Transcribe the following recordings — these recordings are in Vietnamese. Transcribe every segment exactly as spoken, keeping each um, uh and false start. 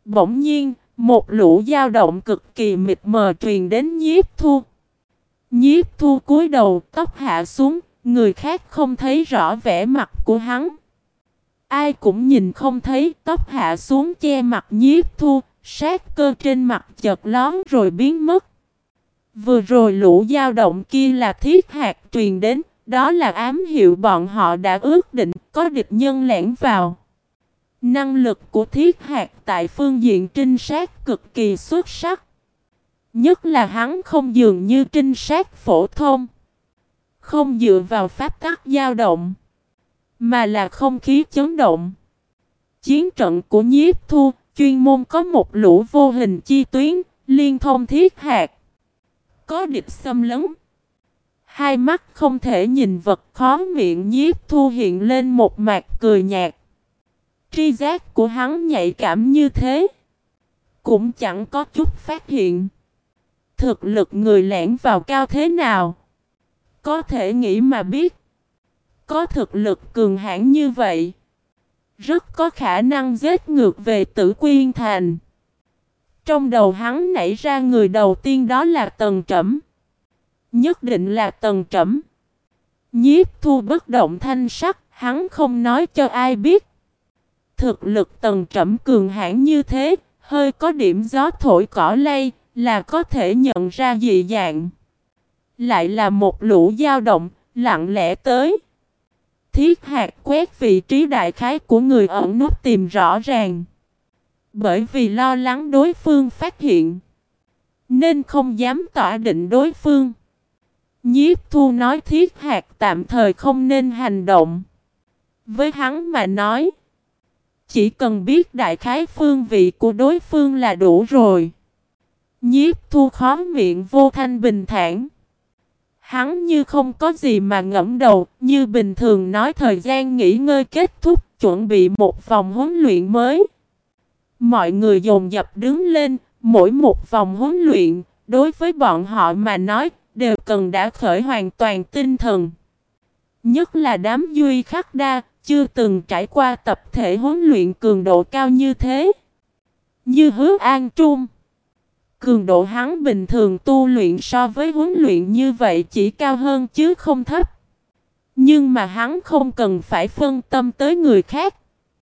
Bỗng nhiên, một lũ dao động cực kỳ mịt mờ truyền đến Nhiếp Thu. Nhiếp Thu cúi đầu, tóc hạ xuống, người khác không thấy rõ vẻ mặt của hắn. Ai cũng nhìn không thấy, tóc hạ xuống che mặt Nhiếp Thu, sát cơ trên mặt chợt lóe rồi biến mất. Vừa rồi lũ dao động kia là thiết hạt truyền đến, đó là ám hiệu bọn họ đã ước định có địch nhân lẻn vào. Năng lực của thiết hạt tại phương diện trinh sát cực kỳ xuất sắc. Nhất là hắn không dường như trinh sát phổ thông, không dựa vào pháp tắc dao động, mà là không khí chấn động. Chiến trận của Nhiếp Thu chuyên môn có một lũ vô hình chi tuyến liên thông thiết hạt. Có địch xâm lấn, hai mắt không thể nhìn vật, khó miệng Nhiếp Thu hiện lên một mặt cười nhạt. Tri giác của hắn nhạy cảm như thế, cũng chẳng có chút phát hiện thực lực người lẻn vào cao thế nào. Có thể nghĩ mà biết, có thực lực cường hãn như vậy, rất có khả năng giết ngược về Tử Quyên Thành. Trong đầu hắn nảy ra người đầu tiên đó là Tần Trẫm. Nhất định là Tần Trẫm. Nhiếp Thu bất động thanh sắc, hắn không nói cho ai biết. Thực lực Tần Trẫm cường hãn như thế, hơi có điểm gió thổi cỏ lay, là có thể nhận ra dị dạng. Lại là một lũ dao động, lặng lẽ tới. Thiết hạt quét vị trí đại khái của người ẩn nút tìm rõ ràng. Bởi vì lo lắng đối phương phát hiện, nên không dám tỏa định đối phương. Nhiếp Thu nói thiết hạt tạm thời không nên hành động. Với hắn mà nói, chỉ cần biết đại khái phương vị của đối phương là đủ rồi. Nhiếp Thu khó miệng vô thanh bình thản. Hắn như không có gì mà ngẫm đầu, như bình thường nói thời gian nghỉ ngơi kết thúc, chuẩn bị một vòng huấn luyện mới. Mọi người dồn dập đứng lên, mỗi một vòng huấn luyện, đối với bọn họ mà nói, đều cần đã khởi hoàn toàn tinh thần. Nhất là đám Duy Khắc Đa, chưa từng trải qua tập thể huấn luyện cường độ cao như thế. Như Hứa An Trung, cường độ hắn bình thường tu luyện so với huấn luyện như vậy chỉ cao hơn chứ không thấp. Nhưng mà hắn không cần phải phân tâm tới người khác.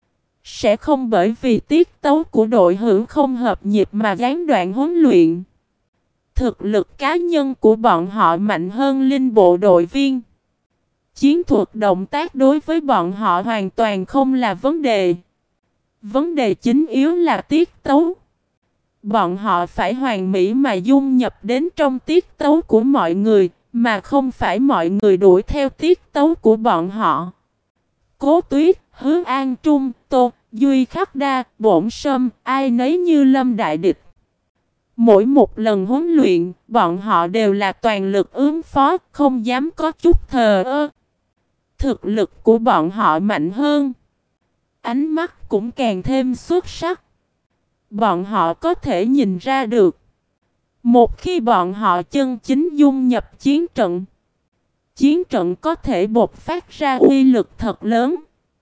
Sẽ không bởi vì tiết tấu của đội hữu không hợp nhịp mà gián đoạn huấn luyện. Thực lực cá nhân của bọn họ mạnh hơn linh bộ đội viên. Chiến thuật động tác đối với bọn họ hoàn toàn không là vấn đề. Vấn đề chính yếu là tiết tấu. Bọn họ phải hoàn mỹ mà dung nhập đến trong tiết tấu của mọi người, mà không phải mọi người đuổi theo tiết tấu của bọn họ. Cố Tuyết, Hứa An Trung, Tô, Duy Khắc Đa, Bổn Sâm, ai nấy như lâm đại địch. Mỗi một lần huấn luyện, bọn họ đều là toàn lực ứng phó, không dám có chút thờ ơ. Thực lực của bọn họ mạnh hơn, ánh mắt cũng càng thêm xuất sắc. Bọn họ có thể nhìn ra được, một khi bọn họ chân chính dung nhập chiến trận, chiến trận có thể bộc phát ra uy lực thật lớn.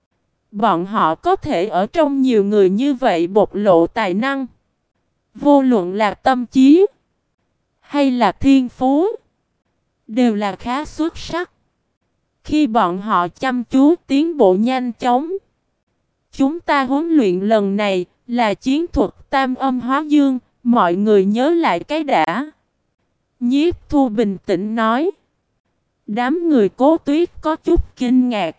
Bọn họ có thể ở trong nhiều người như vậy bộc lộ tài năng. Vô luận là tâm trí hay là thiên phú, đều là khá xuất sắc. Khi bọn họ chăm chú tiến bộ nhanh chóng. Chúng ta huấn luyện lần này là chiến thuật tam âm hóa dương, mọi người nhớ lại cái đã. Nhiếp Thu bình tĩnh nói. Đám người Cố Tuyết có chút kinh ngạc.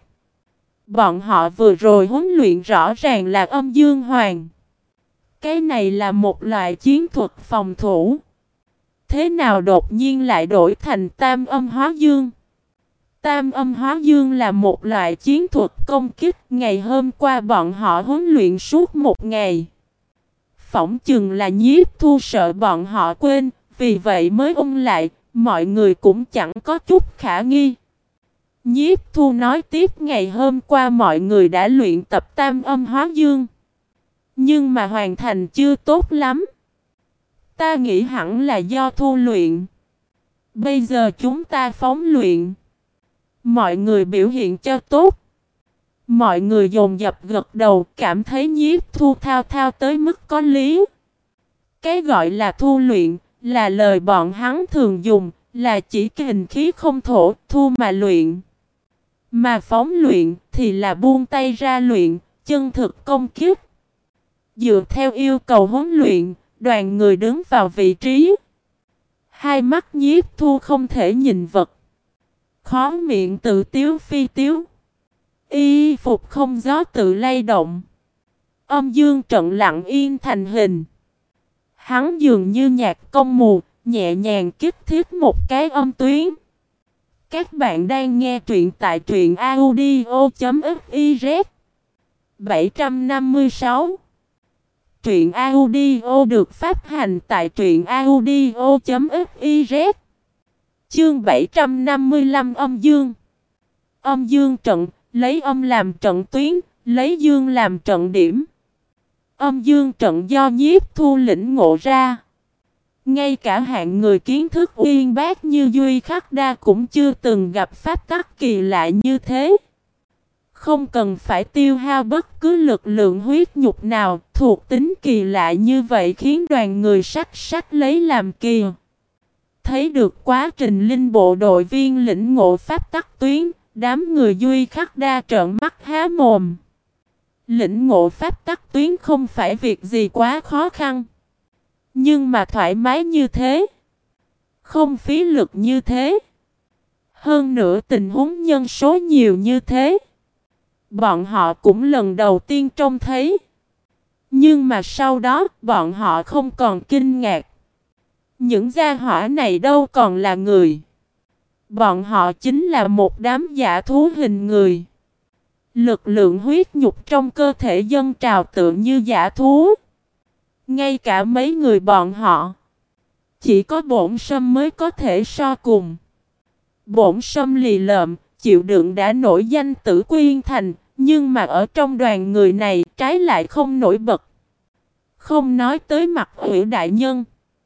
Bọn họ vừa rồi huấn luyện rõ ràng là âm dương hoàng. Cái này là một loại chiến thuật phòng thủ. Thế nào đột nhiên lại đổi thành tam âm hóa dương? Tam âm hóa dương là một loại chiến thuật công kích. Ngày hôm qua bọn họ huấn luyện suốt một ngày. Phỏng chừng là Nhiếp Thu sợ bọn họ quên, vì vậy mới ôn lại, mọi người cũng chẳng có chút khả nghi. Nhiếp Thu nói tiếp, ngày hôm qua mọi người đã luyện tập tam âm hóa dương, nhưng mà hoàn thành chưa tốt lắm. Ta nghĩ hẳn là do thu luyện. Bây giờ chúng ta phóng luyện. Mọi người biểu hiện cho tốt. Mọi người dồn dập gật đầu, cảm thấy Nhiếp Thu thao thao tới mức có lý. Cái gọi là thu luyện, là lời bọn hắn thường dùng, là chỉ kình khí không thổ, thu mà luyện. Mà phóng luyện thì là buông tay ra luyện, chân thực công kiếp. Dựa theo yêu cầu huấn luyện, đoàn người đứng vào vị trí. Hai mắt Nhiếp Thu không thể nhìn vật. Khó miệng tự tiếu phi tiếu. Y phục không gió tự lay động. Âm dương trận lặng yên thành hình. Hắn dường như nhạc công mù, nhẹ nhàng kích thiết một cái âm tuyến. Các bạn đang nghe truyện tại truyện audio.fiz bảy trăm năm mươi sáu. Truyện audio được phát hành tại truyện audio.fiz. Chương bảy trăm năm mươi lăm âm dương. Âm dương trận, lấy âm làm trận tuyến, lấy dương làm trận điểm. Âm dương trận do Nhiếp Thu lĩnh ngộ ra. Ngay cả hạng người kiến thức uyên bác như Duy Khắc Đa cũng chưa từng gặp pháp tắc kỳ lạ như thế. Không cần phải tiêu hao bất cứ lực lượng huyết nhục nào, thuộc tính kỳ lạ như vậy khiến đoàn người sắc sắc lấy làm kỳ. Thấy được quá trình linh bộ đội viên lĩnh ngộ pháp tắc tuyến, đám người Duy Khắc Đa trợn mắt há mồm. Lĩnh ngộ pháp tắc tuyến không phải việc gì quá khó khăn. Nhưng mà thoải mái như thế, không phí lực như thế, hơn nữa tình huống nhân số nhiều như thế, bọn họ cũng lần đầu tiên trông thấy. Nhưng mà sau đó bọn họ không còn kinh ngạc. Những gia hỏa này đâu còn là người. Bọn họ chính là một đám giả thú hình người. Lực lượng huyết nhục trong cơ thể dâng trào tự như giả thú. Ngay cả mấy người bọn họ, chỉ có Bổn Sâm mới có thể so cùng. Bổn Sâm lì lợm, chịu đựng đã nổi danh Tử Quyên Thành, nhưng mà ở trong đoàn người này trái lại không nổi bật. Không nói tới Mặt Ủy đại nhân.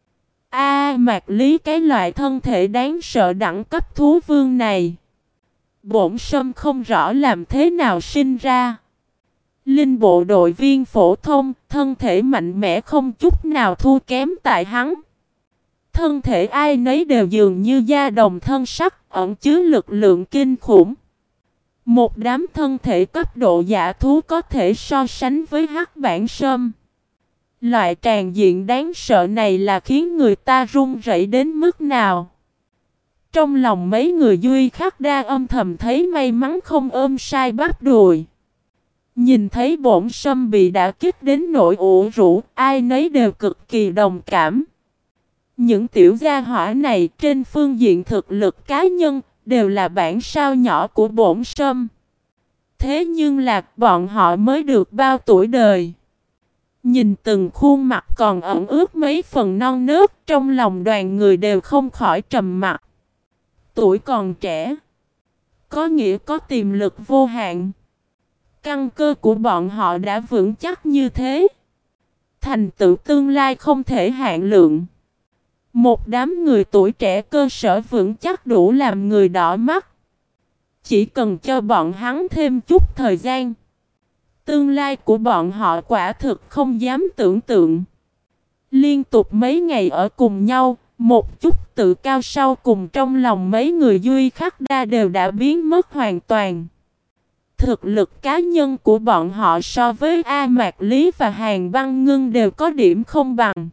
A à, Mạc Lý, cái loại thân thể đáng sợ đẳng cấp thú vương này, Bổn Sâm không rõ làm thế nào sinh ra. Linh bộ đội viên phổ thông, thân thể mạnh mẽ không chút nào thua kém tại hắn. Thân thể ai nấy đều dường như da đồng thân sắc, ẩn chứa lực lượng kinh khủng. Một đám thân thể cấp độ giả thú có thể so sánh với hắc bản sâm. Loại tràn diện đáng sợ này là khiến người ta run rẩy đến mức nào. Trong lòng mấy người Duy Khắc Đa âm thầm thấy may mắn không ôm sai bắp đùi. Nhìn thấy Bổn Sâm bị đả kích đến nỗi ủ rũ, ai nấy đều cực kỳ đồng cảm. Những tiểu gia hỏa này trên phương diện thực lực cá nhân đều là bản sao nhỏ của Bổn Sâm. Thế nhưng là bọn họ mới được bao tuổi đời. Nhìn từng khuôn mặt còn ẩn ướt mấy phần non nớt, trong lòng đoàn người đều không khỏi trầm mặc. Tuổi còn trẻ, có nghĩa có tiềm lực vô hạn. Căn cơ của bọn họ đã vững chắc như thế, thành tựu tương lai không thể hạn lượng. Một đám người tuổi trẻ cơ sở vững chắc đủ làm người đỏ mắt. Chỉ cần cho bọn hắn thêm chút thời gian, tương lai của bọn họ quả thực không dám tưởng tượng. Liên tục mấy ngày ở cùng nhau, một chút tự cao sau cùng trong lòng mấy người Duy Khắc Đa đều đã biến mất hoàn toàn. Thực lực cá nhân của bọn họ so với A Mạc Lý và Hàn Băng Ngưng đều có điểm không bằng.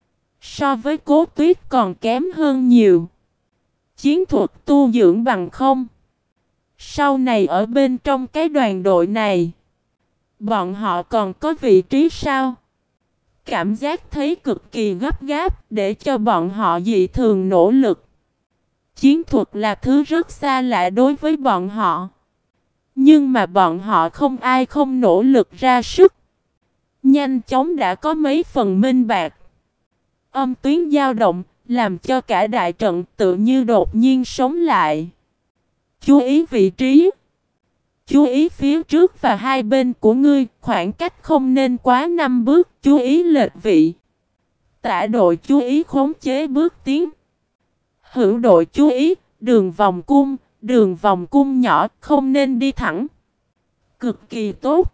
So với Cố Tuyết còn kém hơn nhiều. Chiến thuật tu dưỡng bằng không. Sau này ở bên trong cái đoàn đội này, bọn họ còn có vị trí sao? Cảm giác thấy cực kỳ gấp gáp để cho bọn họ dị thường nỗ lực. Chiến thuật là thứ rất xa lạ đối với bọn họ. Nhưng mà bọn họ không ai không nỗ lực ra sức. Nhanh chóng đã có mấy phần minh bạc. Âm tuyến dao động, làm cho cả đại trận tự như đột nhiên sống lại. Chú ý vị trí. Chú ý phía trước và hai bên của ngươi, khoảng cách không nên quá năm bước, chú ý lệch vị. Tả đội chú ý khống chế bước tiến. Hữu đội chú ý, đường vòng cung, đường vòng cung nhỏ, không nên đi thẳng. Cực kỳ tốt.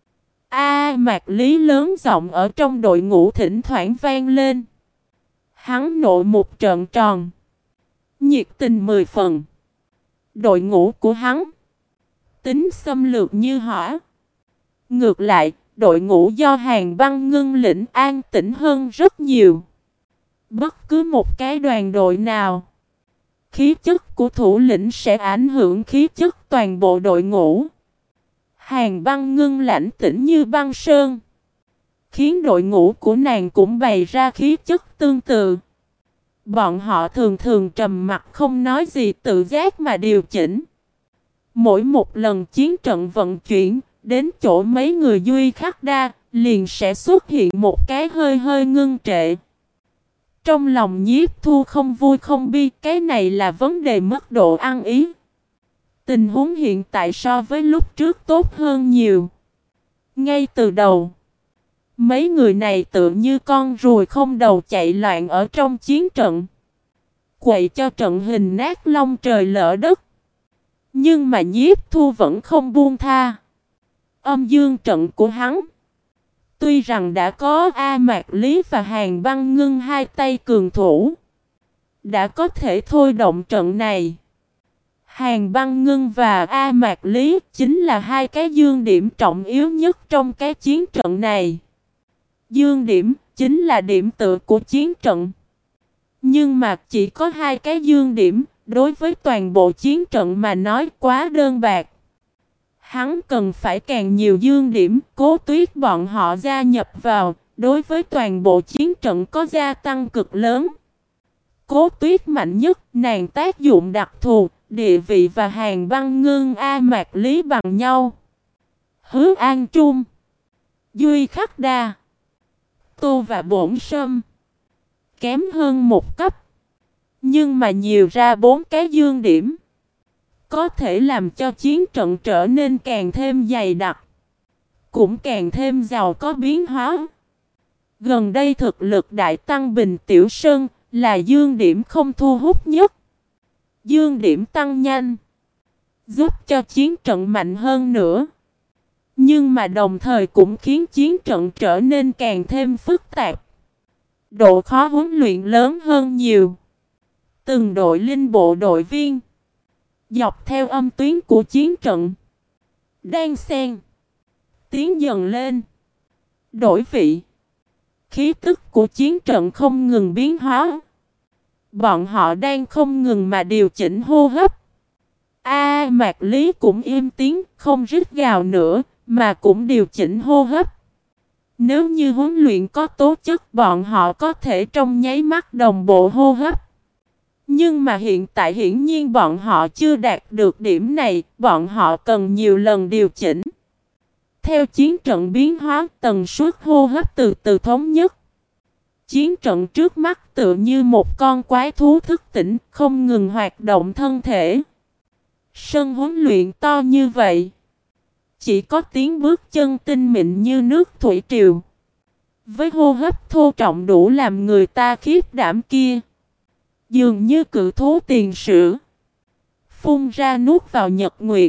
A Mạc Lý lớn giọng ở trong đội ngũ thỉnh thoảng vang lên. Hắn nộ một trận tròn. Nhiệt tình mười phần. Đội ngũ của hắn tính xâm lược như hỏa. Ngược lại, đội ngũ do Hàn Băng Ngưng lĩnh an tĩnh hơn rất nhiều. Bất cứ một cái đoàn đội nào, khí chất của thủ lĩnh sẽ ảnh hưởng khí chất toàn bộ đội ngũ. Hàn Băng Ngưng lãnh tĩnh như băng sơn, khiến đội ngũ của nàng cũng bày ra khí chất tương tự. Bọn họ thường thường trầm mặc không nói gì, tự giác mà điều chỉnh. Mỗi một lần chiến trận vận chuyển, đến chỗ mấy người Duy Khắc Đa, liền sẽ xuất hiện một cái hơi hơi ngưng trệ. Trong lòng Nhiếp Thu không vui không bi, cái này là vấn đề mức độ ăn ý. Tình huống hiện tại so với lúc trước tốt hơn nhiều. Ngay từ đầu, mấy người này tự như con ruồi không đầu chạy loạn ở trong chiến trận, quậy cho trận hình nát long trời lỡ đất. Nhưng mà Nhiếp Thu vẫn không buông tha. Âm dương trận của hắn, tuy rằng đã có A Mạc Lý và Hàn Băng Ngưng hai tay cường thủ, đã có thể thôi động trận này. Hàn Băng Ngưng và A Mạc Lý chính là hai cái dương điểm trọng yếu nhất trong cái chiến trận này. Dương điểm chính là điểm tựa của chiến trận. Nhưng mà chỉ có hai cái dương điểm, đối với toàn bộ chiến trận mà nói quá đơn bạc. Hắn cần phải càng nhiều dương điểm, Cố Tuyết bọn họ gia nhập vào, đối với toàn bộ chiến trận có gia tăng cực lớn. Cố Tuyết mạnh nhất, nàng tác dụng đặc thù, địa vị và Hàn Băng Ngưng A Mạc Lý bằng nhau. Hứa An Trung, Duy Khắc Đa, Tô và Bổn Sâm kém hơn một cấp, nhưng mà nhiều ra bốn cái dương điểm, có thể làm cho chiến trận trở nên càng thêm dày đặc, cũng càng thêm giàu có biến hóa. Gần đây thực lực đại tăng Bình Tiểu Sơn là dương điểm không thu hút nhất. Dương điểm tăng nhanh, giúp cho chiến trận mạnh hơn nữa. Nhưng mà đồng thời cũng khiến chiến trận trở nên càng thêm phức tạp. Độ khó huấn luyện lớn hơn nhiều. Từng đội linh bộ đội viên dọc theo âm tuyến của chiến trận đan xen, tiến dần lên, đổi vị. Khí tức của chiến trận không ngừng biến hóa. Bọn họ đang không ngừng mà điều chỉnh hô hấp. A Mạc Lý cũng im tiếng, không rít gào nữa, mà cũng điều chỉnh hô hấp. Nếu như huấn luyện có tố chất, bọn họ có thể trong nháy mắt đồng bộ hô hấp. Nhưng mà hiện tại hiển nhiên bọn họ chưa đạt được điểm này, bọn họ cần nhiều lần điều chỉnh. Theo chiến trận biến hóa, tần suất hô hấp từ từ thống nhất. Chiến trận trước mắt tựa như một con quái thú thức tỉnh, không ngừng hoạt động thân thể. Sân huấn luyện to như vậy, chỉ có tiếng bước chân tinh mịn như nước thủy triều, với hô hấp thô trọng đủ làm người ta khiếp đảm kia, dường như cự thú tiền sử, phun ra nuốt vào nhật nguyệt.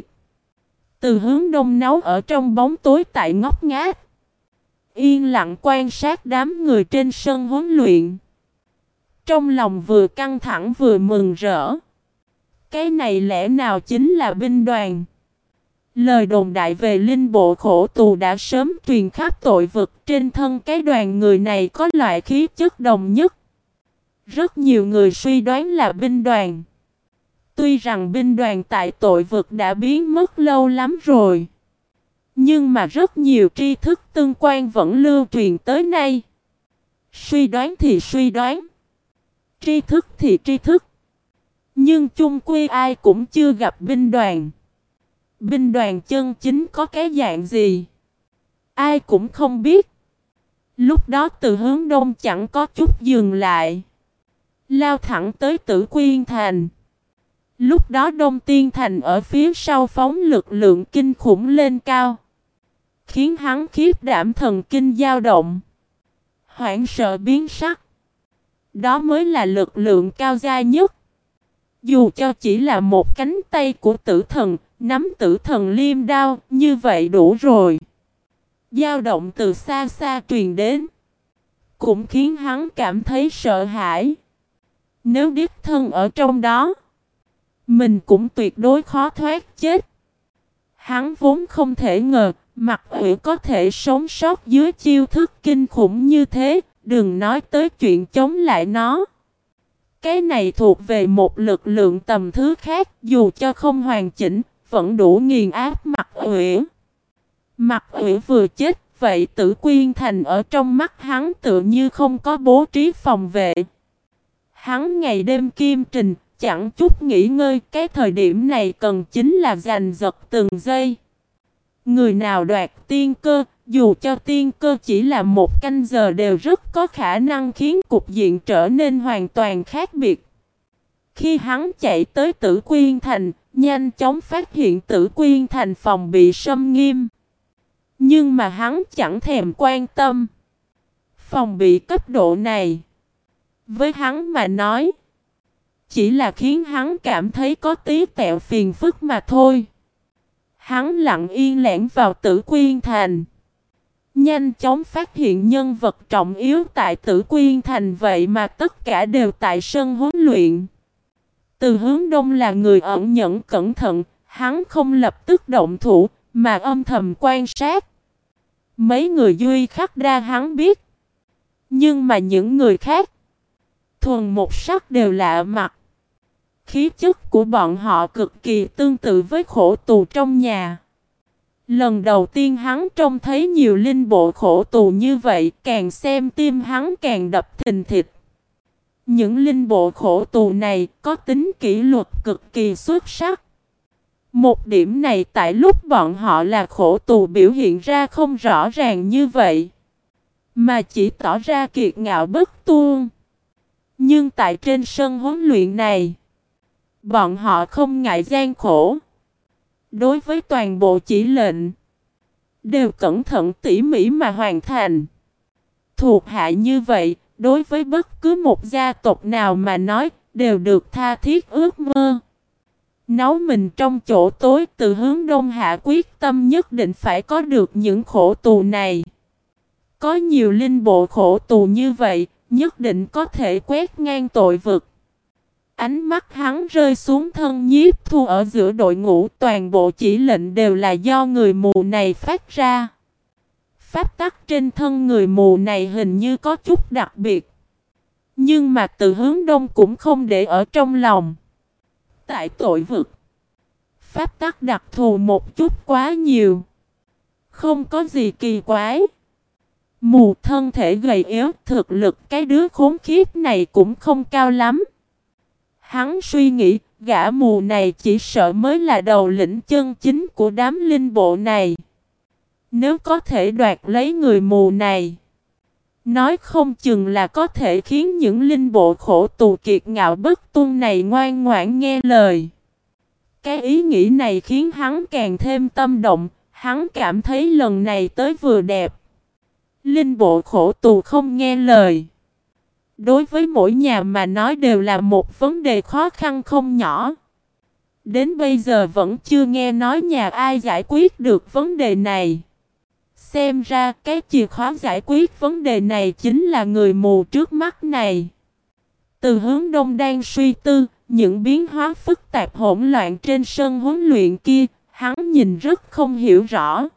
Từ hướng đông nấu ở trong bóng tối tại ngóc ngách, yên lặng quan sát đám người trên sân huấn luyện. Trong lòng vừa căng thẳng vừa mừng rỡ. Cái này lẽ nào chính là binh đoàn? Lời đồn đại về linh bộ khổ tù đã sớm truyền khắp tội vực, trên thân cái đoàn người này có loại khí chất đồng nhất. Rất nhiều người suy đoán là binh đoàn. Tuy rằng binh đoàn tại tội vực đã biến mất lâu lắm rồi, nhưng mà rất nhiều tri thức tương quan vẫn lưu truyền tới nay. Suy đoán thì suy đoán, tri thức thì tri thức, nhưng chung quy ai cũng chưa gặp binh đoàn. Binh đoàn chân chính có cái dạng gì, ai cũng không biết. Lúc đó từ hướng đông chẳng có chút dừng lại, lao thẳng tới Tử Quyên Thành. Lúc đó Đông Tiên Thành ở phía sau phóng lực lượng kinh khủng lên cao, khiến hắn khiếp đảm thần kinh dao động, hoảng sợ biến sắc. Đó mới là lực lượng cao giai nhất. Dù cho chỉ là một cánh tay của tử thần, nắm Tử Thần Liêm đao, như vậy đủ rồi. Dao động từ xa xa truyền đến, cũng khiến hắn cảm thấy sợ hãi. Nếu đích thân ở trong đó, mình cũng tuyệt đối khó thoát chết. Hắn vốn không thể ngờ Mặc Uyển có thể sống sót dưới chiêu thức kinh khủng như thế, đừng nói tới chuyện chống lại nó. Cái này thuộc về một lực lượng tầm thứ khác, dù cho không hoàn chỉnh, vẫn đủ nghiền áp Mặc Uyển. Mặc Uyển vừa chết, vậy Tử Quyên Thành ở trong mắt hắn tựa như không có bố trí phòng vệ. Hắn ngày đêm kiêm trình, chẳng chút nghỉ ngơi, cái thời điểm này cần chính là giành giật từng giây. Người nào đoạt tiên cơ, dù cho tiên cơ chỉ là một canh giờ đều rất có khả năng khiến cục diện trở nên hoàn toàn khác biệt. Khi hắn chạy tới Tử Quyên Thành, nhanh chóng phát hiện Tử Quyên Thành phòng bị xâm nghiêm. Nhưng mà hắn chẳng thèm quan tâm. Phòng bị cấp độ này, với hắn mà nói, chỉ là khiến hắn cảm thấy có tí tẹo phiền phức mà thôi. Hắn lặng yên lẻn vào Tử Quyên Thành, nhanh chóng phát hiện nhân vật trọng yếu tại Tử Quyên Thành, vậy mà tất cả đều tại sân huấn luyện. Từ hướng đông là người ẩn nhẫn cẩn thận, hắn không lập tức động thủ, mà âm thầm quan sát. Mấy người Duy Khắc Đa hắn biết, nhưng mà những người khác, thuần một sắc đều lạ mặt. Khí chất của bọn họ cực kỳ tương tự với khổ tù trong nhà. Lần đầu tiên hắn trông thấy nhiều linh bộ khổ tù như vậy, càng xem tim hắn càng đập thình thịch. Những linh bộ khổ tù này có tính kỷ luật cực kỳ xuất sắc. Một điểm này tại lúc bọn họ là khổ tù biểu hiện ra không rõ ràng như vậy, mà chỉ tỏ ra kiệt ngạo bất tuân. Nhưng tại trên sân huấn luyện này, bọn họ không ngại gian khổ. Đối với toàn bộ chỉ lệnh, đều cẩn thận tỉ mỉ mà hoàn thành. Thuộc hạ như vậy, đối với bất cứ một gia tộc nào mà nói, đều được tha thiết ước mơ. Nấu mình trong chỗ tối, Từ Hướng Đông hạ quyết tâm nhất định phải có được những khổ tù này. Có nhiều linh bộ khổ tù như vậy, nhất định có thể quét ngang tội vực. Ánh mắt hắn rơi xuống thân Nhiếp Thu ở giữa đội ngũ, toàn bộ chỉ lệnh đều là do người mù này phát ra. Pháp tắc trên thân người mù này hình như có chút đặc biệt, nhưng mà Từ Hướng Đông cũng không để ở trong lòng. Tại tội vực, pháp tắc đặc thù một chút quá nhiều, không có gì kỳ quái. Mù thân thể gầy yếu, thực lực cái đứa khốn khiếp này cũng không cao lắm. Hắn suy nghĩ, gã mù này chỉ sợ mới là đầu lĩnh chân chính của đám linh bộ này. Nếu có thể đoạt lấy người mù này, nói không chừng là có thể khiến những linh bộ khổ tù kiệt ngạo bất tuân này ngoan ngoãn nghe lời. Cái ý nghĩ này khiến hắn càng thêm tâm động, hắn cảm thấy lần này tới vừa đẹp. Linh bộ khổ tù không nghe lời, đối với mỗi nhà mà nói đều là một vấn đề khó khăn không nhỏ. Đến bây giờ vẫn chưa nghe nói nhà ai giải quyết được vấn đề này. Xem ra cái chìa khóa giải quyết vấn đề này chính là người mù trước mắt này. Từ Hướng Đông đang suy tư, những biến hóa phức tạp hỗn loạn trên sân huấn luyện kia, hắn nhìn rất không hiểu rõ.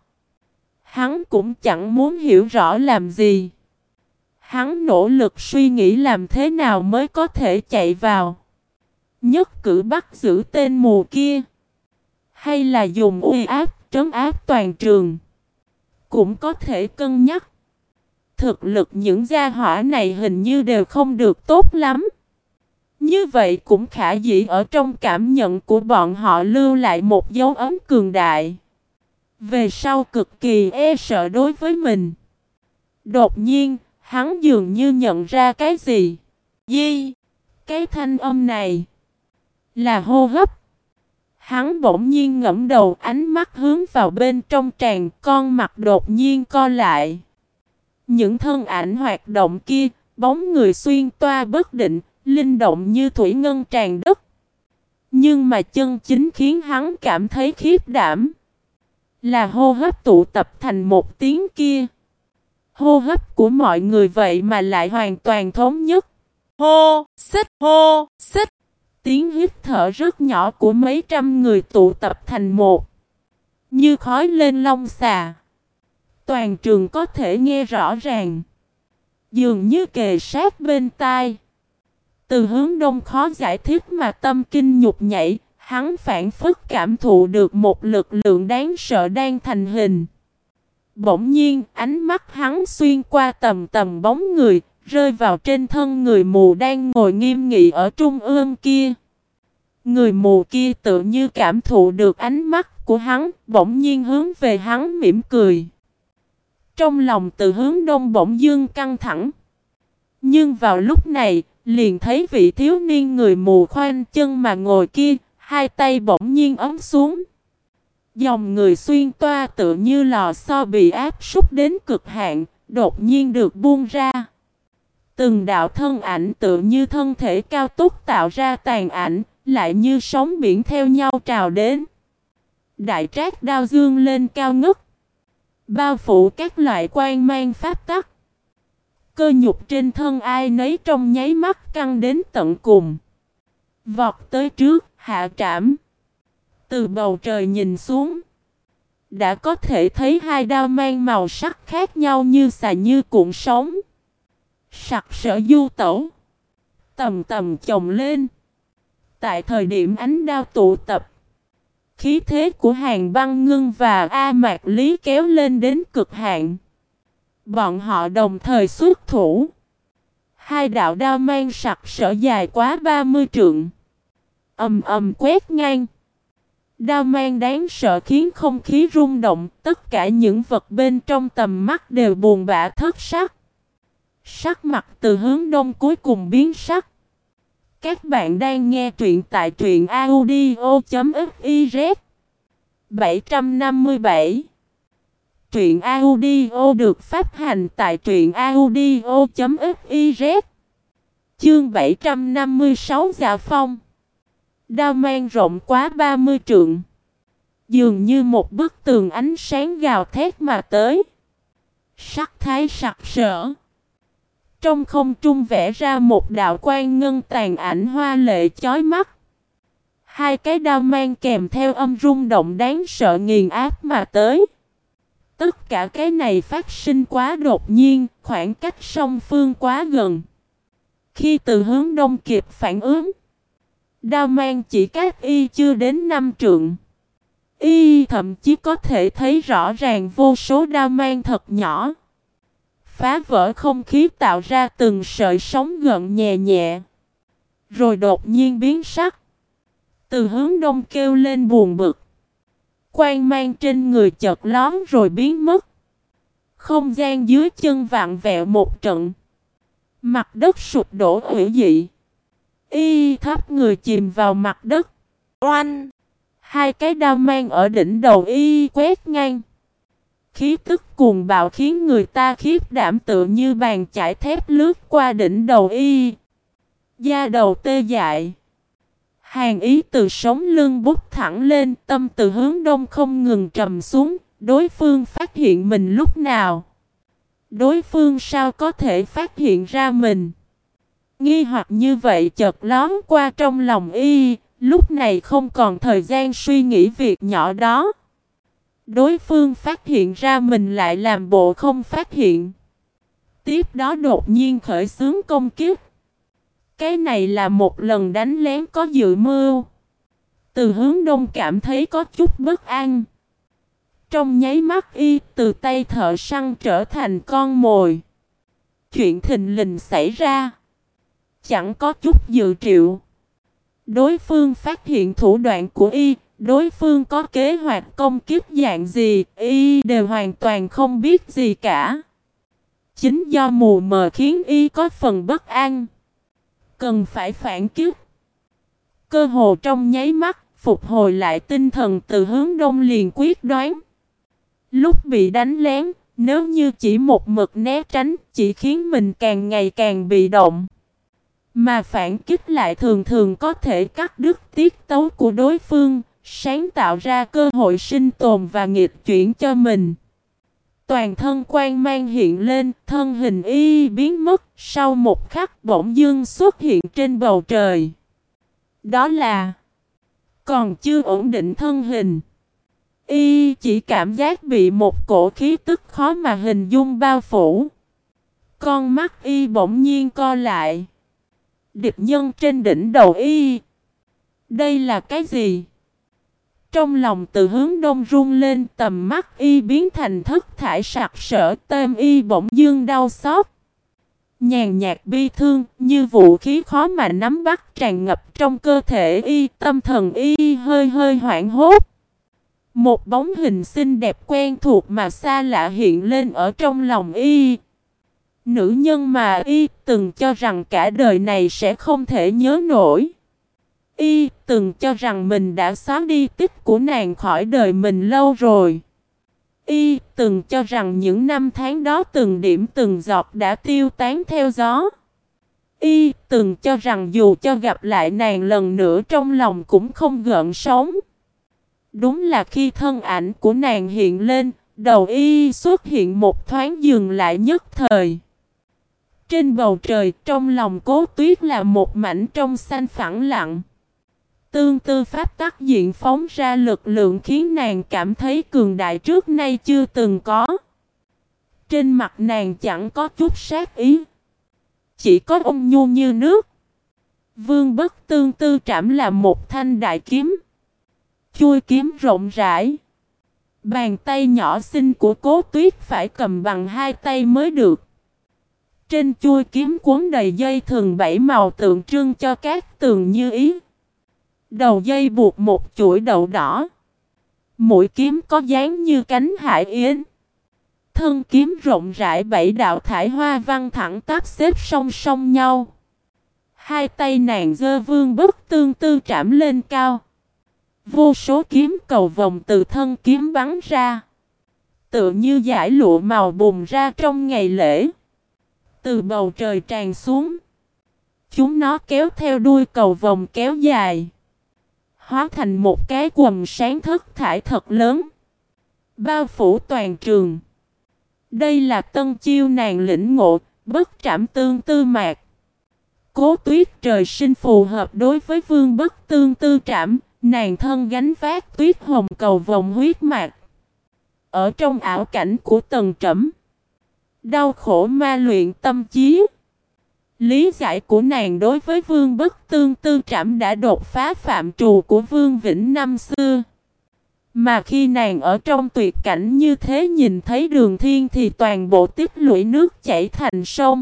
Hắn cũng chẳng muốn hiểu rõ làm gì. Hắn nỗ lực suy nghĩ làm thế nào mới có thể chạy vào, nhất cử bắt giữ tên mù kia, hay là dùng uy áp trấn áp toàn trường. Cũng có thể cân nhắc. Thực lực những gia hỏa này hình như đều không được tốt lắm. Như vậy cũng khả dĩ ở trong cảm nhận của bọn họ lưu lại một dấu ấn cường đại, về sau cực kỳ e sợ đối với mình. Đột nhiên, hắn dường như nhận ra cái gì. Di, cái thanh âm này là hô hấp. Hắn bỗng nhiên ngẫm đầu, ánh mắt hướng vào bên trong tràn, con mặt đột nhiên co lại. Những thân ảnh hoạt động kia, bóng người xuyên toa bất định, linh động như thủy ngân tràn đất. Nhưng mà chân chính khiến hắn cảm thấy khiếp đảm là hô hấp tụ tập thành một tiếng kia. Hô hấp của mọi người vậy mà lại hoàn toàn thống nhất. Hô, xích, hô, xích. Tiếng hít thở rất nhỏ của mấy trăm người tụ tập thành một, như khói lên long xà. Toàn trường có thể nghe rõ ràng, dường như kề sát bên tai. Từ Hướng Đông khó giải thích mà tâm kinh nhục nhảy, hắn phảng phất cảm thụ được một lực lượng đáng sợ đang thành hình. Bỗng nhiên, ánh mắt hắn xuyên qua tầm tầm bóng người, rơi vào trên thân người mù đang ngồi nghiêm nghị ở trung ương kia. Người mù kia tự như cảm thụ được ánh mắt của hắn, bỗng nhiên hướng về hắn mỉm cười. Trong lòng Từ Hướng Đông bỗng dưng căng thẳng. Nhưng vào lúc này, liền thấy vị thiếu niên người mù khoanh chân mà ngồi kia, hai tay bỗng nhiên ấm xuống. Dòng người xuyên toa tự như lò xo bị áp súc đến cực hạn, đột nhiên được buông ra. Từng đạo thân ảnh tự như thân thể cao tốc tạo ra tàn ảnh, lại như sóng biển theo nhau trào đến. Đại trác đao dương lên cao ngất, bao phủ các loại quang mang pháp tắc. Cơ nhục trên thân ai nấy trong nháy mắt căng đến tận cùng. Vọt tới trước, hạ trảm. Từ bầu trời nhìn xuống, đã có thể thấy hai đao mang màu sắc khác nhau như xà như cuộn sóng. Sặc sỡ du tẩu, tầm tầm chồng lên. Tại thời điểm ánh đao tụ tập, khí thế của Hàn Băng Ngưng và A Mạc Lý kéo lên đến cực hạn. Bọn họ đồng thời xuất thủ. Hai đạo đao mang sặc sỡ dài quá ba mươi trượng, ầm ầm quét ngang. Đao mang đáng sợ khiến không khí rung động, tất cả những vật bên trong tầm mắt đều buồn bã thất sắc. Sắc mặt Từ Hướng Đông cuối cùng biến sắc. Các bạn đang nghe truyện tại truyện audio chấm fiz. bảy trăm năm mươi bảy. Truyện audio được phát hành tại truyện audio chấm fiz. Chương bảy trăm năm mươi sáu Dạ Phong. Đao mang rộng quá ba mươi trượng, dường như một bức tường ánh sáng gào thét mà tới. Sắc thái sặc sỡ. Trong không trung vẽ ra một đạo quang ngân tàn ảnh hoa lệ chói mắt. Hai cái đao mang kèm theo âm rung động đáng sợ nghiền áp mà tới. Tất cả cái này phát sinh quá đột nhiên, khoảng cách song phương quá gần. Khi Từ Hướng Đông kịp phản ứng, đao mang chỉ cách y chưa đến năm trượng. Y thậm chí có thể thấy rõ ràng vô số đao mang thật nhỏ, phá vỡ không khí tạo ra từng sợi sóng gợn nhẹ nhẹ. Rồi đột nhiên biến sắc. Từ Hướng Đông kêu lên buồn bực. Quang mang trên người chợt lóe rồi biến mất. Không gian dưới chân vặn vẹo một trận. Mặt đất sụp đổ hủy dị. Y thấp người chìm vào mặt đất. Oanh! Hai cái đao mang ở đỉnh đầu y quét ngang. Khí tức cuồng bạo khiến người ta khiếp đảm, tựa như bàn chải thép lướt qua đỉnh đầu y. Da đầu tê dại. Hàn ý từ sống lưng bút thẳng lên, tâm Từ Hướng Đông không ngừng trầm xuống. Đối phương phát hiện mình lúc nào? Đối phương sao có thể phát hiện ra mình? Nghi hoặc như vậy chợt lóe qua trong lòng y, lúc này không còn thời gian suy nghĩ việc nhỏ đó. Đối phương phát hiện ra mình lại làm bộ không phát hiện. Tiếp đó đột nhiên khởi xướng công kích. Cái này là một lần đánh lén có dự mưu. Từ Hướng Đông cảm thấy có chút bất an. Trong nháy mắt y từ tay thợ săn trở thành con mồi. Chuyện thình lình xảy ra, chẳng có chút dự triệu. Đối phương phát hiện thủ đoạn của y, đối phương có kế hoạch công kích dạng gì, y đều hoàn toàn không biết gì cả. Chính do mù mờ khiến y có phần bất an. Cần phải phản kích. Cơ hồ trong nháy mắt, phục hồi lại tinh thần Từ Hướng Đông liền quyết đoán. Lúc bị đánh lén, nếu như chỉ một mực né tránh, chỉ khiến mình càng ngày càng bị động. Mà phản kích lại thường thường có thể cắt đứt tiết tấu của đối phương, sáng tạo ra cơ hội sinh tồn và nghịch chuyển cho mình. Toàn thân quang mang hiện lên, thân hình y biến mất, sau một khắc bỗng dưng xuất hiện trên bầu trời. Đó là còn chưa ổn định thân hình. Y chỉ cảm giác bị một cổ khí tức khó mà hình dung bao phủ. Con mắt y bỗng nhiên co lại. Địch nhân trên đỉnh đầu y. Đây là cái gì? Trong lòng từ hướng đông rung lên, tầm mắt y biến thành thất thải sặc sỡ, tâm y bỗng dưng đau xót. Nhàn nhạt bi thương, như vũ khí khó mà nắm bắt tràn ngập trong cơ thể y, tâm thần y hơi hơi hoảng hốt. Một bóng hình xinh đẹp quen thuộc mà xa lạ hiện lên ở trong lòng y. Nữ nhân mà y từng cho rằng cả đời này sẽ không thể nhớ nổi. Y từng cho rằng mình đã xóa đi tích của nàng khỏi đời mình lâu rồi. Y từng cho rằng những năm tháng đó từng điểm từng giọt đã tiêu tán theo gió. Y từng cho rằng dù cho gặp lại nàng lần nữa trong lòng cũng không gợn sóng. Đúng là khi thân ảnh của nàng hiện lên, đầu y xuất hiện một thoáng dừng lại nhất thời. Trên bầu trời, trong lòng Cố Tuyết là một mảnh trong xanh phẳng lặng. Tương tư pháp tắc diện phóng ra lực lượng khiến nàng cảm thấy cường đại trước nay chưa từng có. Trên mặt nàng chẳng có chút sát ý, chỉ có ôn nhu như nước. Vương Bất Tương Tư trảm là một thanh đại kiếm. Chuôi kiếm rộng rãi. Bàn tay nhỏ xinh của Cố Tuyết phải cầm bằng hai tay mới được. Trên chuôi kiếm cuốn đầy dây thừng bảy màu tượng trưng cho các tường như ý. Đầu dây buộc một chuỗi đậu đỏ. Mũi kiếm có dáng như cánh hải yến. Thân kiếm rộng rãi bảy đạo thải hoa văn thẳng tắp xếp song song nhau. Hai tay nàng giơ Vương Bất Tương Tư trảm lên cao. Vô số kiếm cầu vòng từ thân kiếm bắn ra. Tựa như dải lụa màu bùng ra trong ngày lễ. Từ bầu trời tràn xuống. Chúng nó kéo theo đuôi cầu vòng kéo dài. Hóa thành một cái quần sáng thất thải thật lớn. Bao phủ toàn trường. Đây là tân chiêu nàng lĩnh ngộ, bất trảm tương tư mạc. Cố Tuyết trời sinh phù hợp đối với Vương Bất Tương Tư trảm. Nàng thân gánh vác tuyết hồng cầu vòng huyết mạc. Ở trong ảo cảnh của Tần Trẩm, đau khổ ma luyện tâm trí. Lý giải của nàng đối với Vương Bất Tương Tư trảm đã đột phá phạm trù của Vương Vĩnh năm xưa. Mà khi nàng ở trong tuyệt cảnh như thế nhìn thấy Đường Thiên thì toàn bộ tích lũy nước chảy thành sông.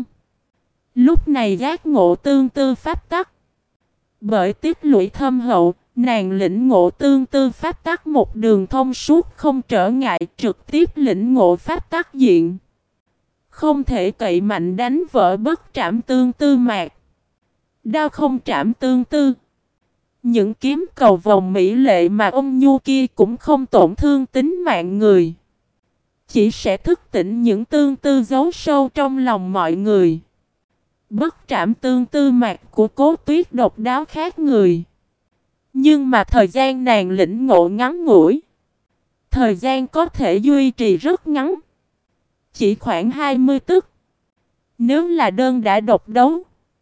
Lúc này giác ngộ tương tư pháp tắc. Bởi tích lũy thâm hậu, nàng lĩnh ngộ tương tư pháp tắc một đường thông suốt không trở ngại, trực tiếp lĩnh ngộ pháp tắc diện. Không thể cậy mạnh đánh vỡ bất trảm tương tư mạc. Đao không trảm tương tư. Những kiếm cầu vòng mỹ lệ mà ông nhu kia cũng không tổn thương tính mạng người. Chỉ sẽ thức tỉnh những tương tư giấu sâu trong lòng mọi người. Bất trảm tương tư mạc của Cố Tuyết độc đáo khác người. Nhưng mà thời gian nàng lĩnh ngộ ngắn ngủi. Thời gian có thể duy trì rất ngắn. Chỉ khoảng hai mươi tức. Nếu là đơn đã độc đấu,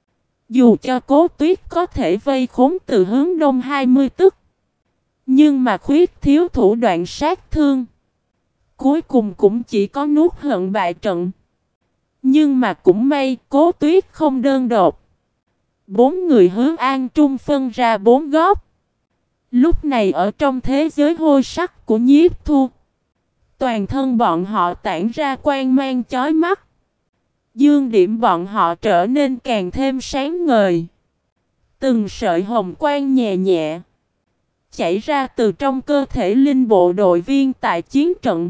dù cho Cố Tuyết có thể vây khốn từ hướng đông hai mươi tức, nhưng mà khuyết thiếu thủ đoạn sát thương, cuối cùng cũng chỉ có nuốt hận bại trận. Nhưng mà cũng may Cố Tuyết không đơn độc. Bốn người hướng An Trung phân ra bốn góc. Lúc này ở trong thế giới hôi sắc của Nhiếp Thu, toàn thân bọn họ tản ra quang mang chói mắt. Dương điểm bọn họ trở nên càng thêm sáng ngời. Từng sợi hồng quang nhẹ nhẹ chảy ra từ trong cơ thể linh bộ đội viên tại chiến trận.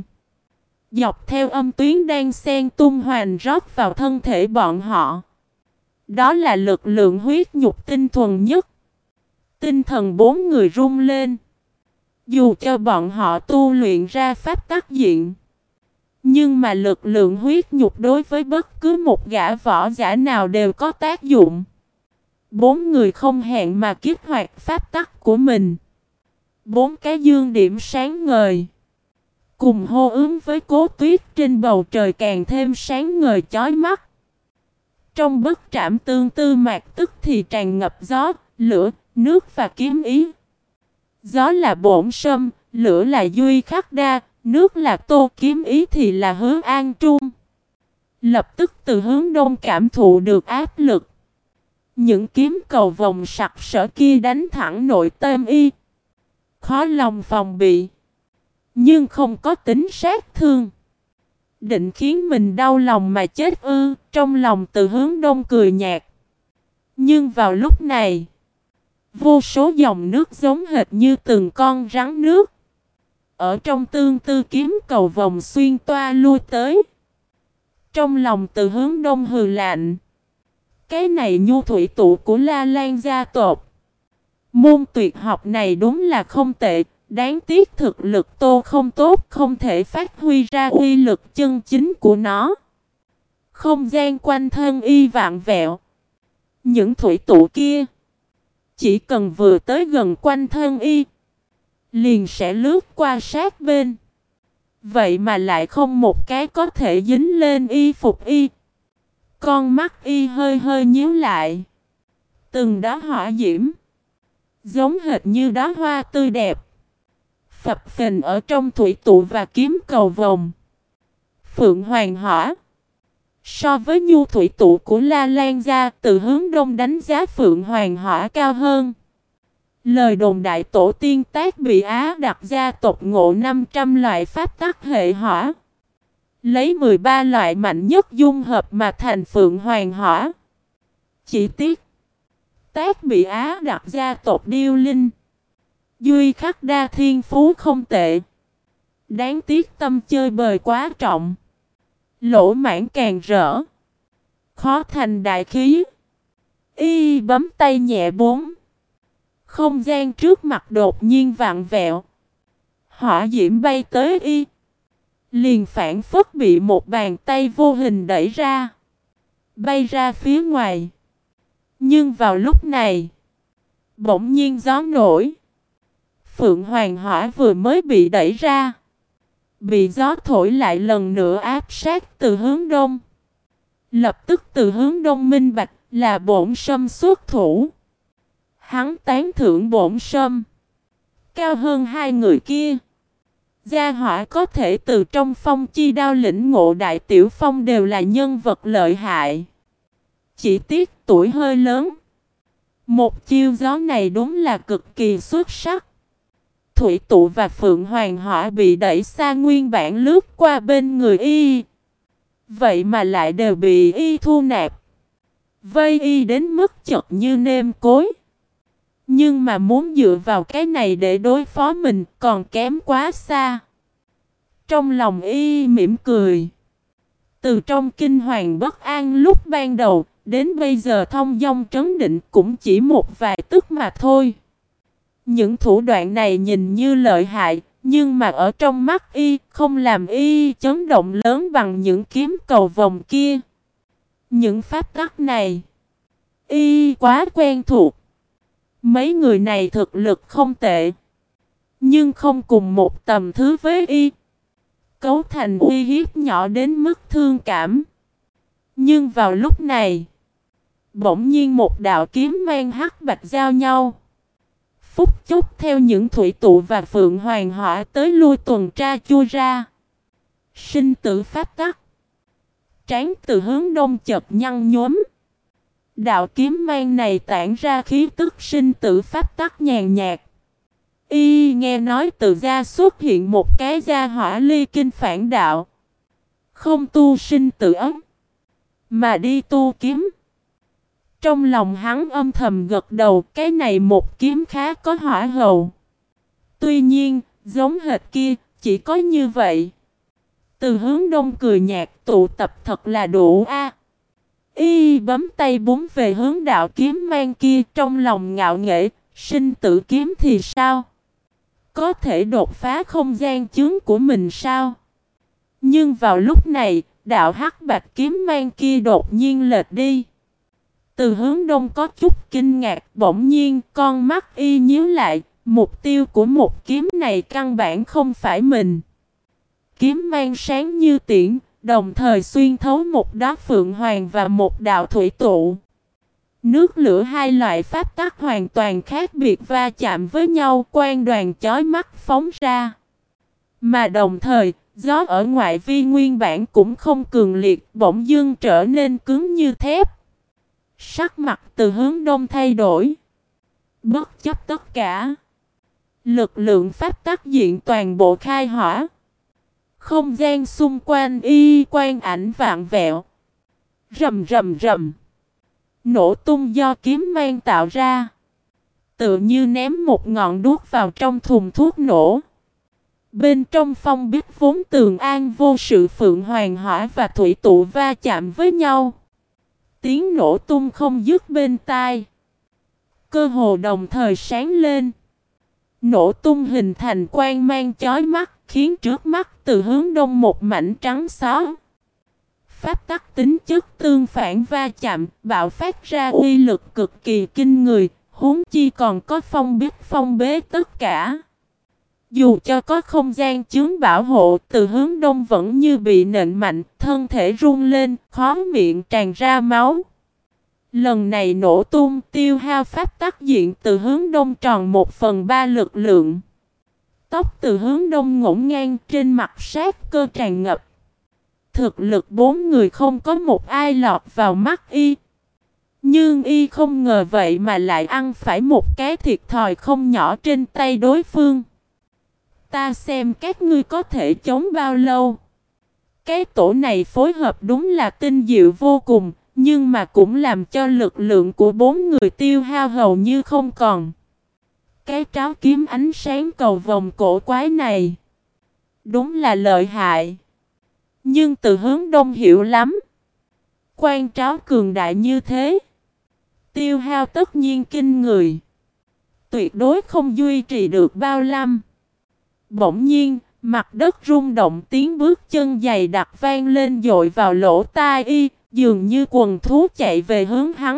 Dọc theo âm tuyến đang xen tung hoành rót vào thân thể bọn họ. Đó là lực lượng huyết nhục tinh thuần nhất. Tinh thần bốn người rung lên. Dù cho bọn họ tu luyện ra pháp tắc diện, nhưng mà lực lượng huyết nhục đối với bất cứ một gã võ giả nào đều có tác dụng. Bốn người không hẹn mà kích hoạt pháp tắc của mình. Bốn cái dương điểm sáng ngời, cùng hô ứng với cố tuyết trên bầu trời càng thêm sáng ngời chói mắt. Trong bức trảm tương tư mạc tức thì tràn ngập gió, lửa, nước và kiếm ý. Gió là Bổn Sâm, lửa là Duy Khắc Đa, nước là Tô Kiếm Ý thì là Hứa An Trung. Lập tức từ hướng đông cảm thụ được áp lực. Những kiếm cầu vòng sặc sỡ kia đánh thẳng nội tâm y. Khó lòng phòng bị, nhưng không có tính sát thương. Định khiến mình đau lòng mà chết ư? Trong lòng từ hướng đông cười nhạt. Nhưng vào lúc này, vô số dòng nước giống hệt như từng con rắn nước ở trong tương tư kiếm cầu vòng xuyên toa lui tới. Trong lòng từ hướng đông hừ lạnh. Cái này nhu thủy tụ của La Lan gia tộc. Môn tuyệt học này đúng là không tệ. Đáng tiếc thực lực Tô không tốt, không thể phát huy ra uy lực chân chính của nó. Không gian quanh thân y vạn vẹo. Những thủy tụ kia chỉ cần vừa tới gần quanh thân y, liền sẽ lướt qua sát bên. Vậy mà lại không một cái có thể dính lên y phục y. Con mắt y hơi hơi nhíu lại. Từng đóa hỏa diễm, giống hệt như đóa hoa tươi đẹp, phập phình ở trong thủy tụ và kiếm cầu vòng. Phượng Hoàng hỏa. So với nhu thủy tụ của La Lan gia, từ hướng đông đánh giá Phượng Hoàng hỏa cao hơn. Lời đồn đại tổ tiên Tác Bị Á đặt gia tộc ngộ năm trăm loại pháp tắc hệ hỏa. Lấy mười ba loại mạnh nhất dung hợp mà thành Phượng Hoàng hỏa. Chỉ tiếc, Tác Bị Á đặt gia tộc điêu linh. Duy Khắc Đa thiên phú không tệ. Đáng tiếc tâm chơi bời quá trọng. Lỗ mãn càng rỡ, khó thành đại khí. Y bấm tay nhẹ bốn. Không gian trước mặt đột nhiên vặn vẹo. Hỏa diễm bay tới y, liền phản phất bị một bàn tay vô hình đẩy ra, bay ra phía ngoài. Nhưng vào lúc này, bỗng nhiên gió nổi. Phượng Hoàng hỏa vừa mới bị đẩy ra, bị gió thổi lại lần nữa áp sát từ hướng đông. Lập tức từ hướng đông minh bạch là Bổn Sâm xuất thủ. Hắn tán thưởng Bổn Sâm cao hơn hai người kia. Gia hỏa có thể từ trong phong chi đao lĩnh ngộ đại tiểu phong đều là nhân vật lợi hại. Chỉ tiếc tuổi hơi lớn. Một chiêu gió này đúng là cực kỳ xuất sắc. Thủy tụ và Phượng Hoàng hỏa bị đẩy xa nguyên bản lướt qua bên người y. Vậy mà lại đều bị y thu nạp. Vây y đến mức chật như nêm cối. Nhưng mà muốn dựa vào cái này để đối phó mình còn kém quá xa. Trong lòng y mỉm cười. Từ trong kinh hoàng bất an lúc ban đầu, đến bây giờ thông dong trấn định cũng chỉ một vài tức mà thôi. Những thủ đoạn này nhìn như lợi hại, nhưng mà ở trong mắt y không làm y chấn động lớn bằng những kiếm cầu vòng kia. Những pháp tắc này, y quá quen thuộc. Mấy người này thực lực không tệ, nhưng không cùng một tầm thứ với y. Cấu thành uy hiếp nhỏ đến mức thương cảm. Nhưng vào lúc này, bỗng nhiên một đạo kiếm mang hắc bạch giao nhau. Phút chốc theo những thủy tụ và Phượng Hoàng hỏa tới lui tuần tra chui ra. Sinh tử pháp tắc. Trán từ hướng đông chợt nhăn nhúm. Đạo kiếm mang này tản ra khí tức sinh tử pháp tắc nhàn nhạt. Y nghe nói từ gia xuất hiện một cái gia hỏa ly kinh phản đạo. Không tu sinh tử ấm, mà đi tu kiếm. Trong lòng hắn âm thầm gật đầu, cái này một kiếm khá có hỏa hầu. Tuy nhiên, giống hệt kia, chỉ có như vậy. Từ hướng đông cười nhạt, tụ tập thật là đủ a. Y bấm tay búng về hướng đạo kiếm mang kia, trong lòng ngạo nghễ, sinh tử kiếm thì sao? Có thể đột phá không gian chướng của mình sao? Nhưng vào lúc này, đạo hắc bạch kiếm mang kia đột nhiên lệch đi. Từ Hướng Đông có chút kinh ngạc, bỗng nhiên con mắt y nhíu lại, mục tiêu của một kiếm này căn bản không phải mình. Kiếm mang sáng như tiễn, đồng thời xuyên thấu một đóa phượng hoàng và một đạo thủy tụ. Nước lửa hai loại pháp tắc hoàn toàn khác biệt va chạm với nhau, quang đoàn chói mắt phóng ra. Mà đồng thời, gió ở ngoại vi nguyên bản cũng không cường liệt, bỗng dưng trở nên cứng như thép. Sắc mặt Từ Hướng Đông thay đổi. Bất chấp tất cả, lực lượng pháp tắc diện toàn bộ khai hỏa. Không gian xung quanh y quang ảnh vạn vẹo. Rầm rầm rầm. Nổ tung do kiếm mang tạo ra. Tựa như ném một ngọn đuốc vào trong thùng thuốc nổ. Bên trong phong bích vốn tường an vô sự, phượng hoàng hỏa và thủy tụ va chạm với nhau. Tiếng nổ tung không dứt bên tai. Cơ hồ đồng thời sáng lên. Nổ tung hình thành quang mang chói mắt, khiến trước mắt Từ Hướng Đông một mảnh trắng xóa. Pháp tắc tính chất tương phản va chạm, bạo phát ra uy lực cực kỳ kinh người, huống chi còn có phong bích phong bế tất cả. Dù cho có không gian chướng bảo hộ, Từ Hướng Đông vẫn như bị nện mạnh, thân thể run lên, khó miệng tràn ra máu. Lần này nổ tung, tiêu hao pháp tắc diện Từ Hướng Đông tròn một phần ba lực lượng. Tóc Từ Hướng Đông ngổn ngang, trên mặt sát cơ tràn ngập. Thực lực bốn người không có một ai lọt vào mắt y. Nhưng y không ngờ vậy mà lại ăn phải một cái thiệt thòi không nhỏ trên tay đối phương. Ta xem các ngươi có thể chống bao lâu. Cái tổ này phối hợp đúng là tinh diệu vô cùng, nhưng mà cũng làm cho lực lượng của bốn người tiêu hao hầu như không còn. Cái tráo kiếm ánh sáng cầu vòng cổ quái này đúng là lợi hại. Nhưng Từ Hướng Đông hiểu lắm. Quan tráo cường đại như thế, tiêu hao tất nhiên kinh người, tuyệt đối không duy trì được bao năm. Bỗng nhiên, mặt đất rung động, tiếng bước chân dày đặc vang lên dội vào lỗ tai y, dường như quần thú chạy về hướng hắn.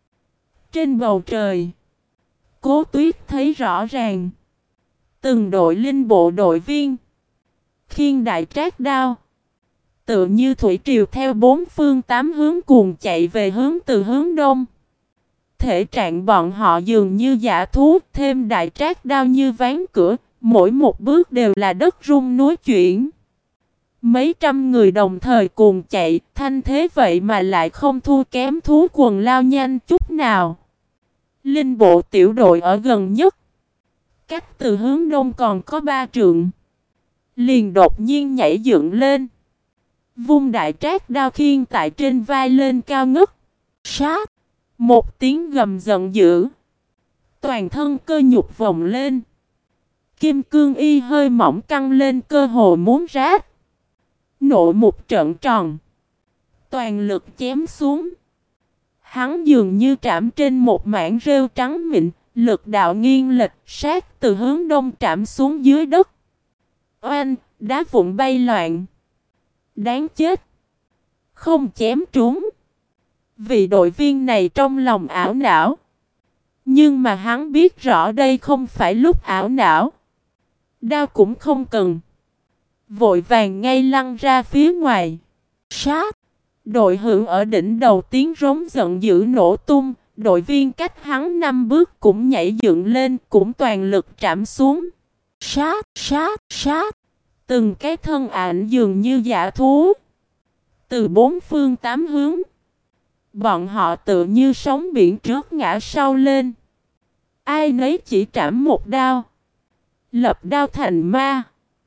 Trên bầu trời, Cố Tuyết thấy rõ ràng. Từng đội linh bộ đội viên khiêng đại trác đao, tựa như thủy triều theo bốn phương tám hướng cuồng chạy về hướng Từ Hướng Đông. Thể trạng bọn họ dường như dã thú, thêm đại trác đao như ván cửa, mỗi một bước đều là đất rung núi chuyển. Mấy trăm người đồng thời cuồng chạy, thanh thế vậy mà lại không thua kém thú quần lao nhanh chút nào. Linh bộ tiểu đội ở gần nhất, cách Từ Hướng Đông còn có ba trượng, liền đột nhiên nhảy dựng lên, vung đại trác đao khiêng tại trên vai lên cao ngất. Sát! Một tiếng gầm giận dữ, toàn thân cơ nhục vòng lên. Kim cương y hơi mỏng căng lên, cơ hồ muốn rát. Nộ một trận tròn, toàn lực chém xuống. Hắn dường như trảm trên một mảng rêu trắng mịn, lực đạo nghiêng lệch, sát Từ Hướng Đông trảm xuống dưới đất. Oanh! Đá vụn bay loạn. Đáng chết! Không chém trúng. Vị đội viên này trong lòng ảo não. Nhưng mà hắn biết rõ đây không phải lúc ảo não. Đao cũng không cần. Vội vàng ngay lăn ra phía ngoài. Sát! Đội hữu ở đỉnh đầu tiếng rống giận dữ nổ tung. Đội viên cách hắn năm bước cũng nhảy dựng lên, cũng toàn lực trảm xuống. Sát! Sát! Sát! Từng cái thân ảnh dường như dã thú. Từ bốn phương tám hướng, bọn họ tự như sóng biển trước ngã sau lên. Ai nấy chỉ trảm một đao, lập đao thành ma.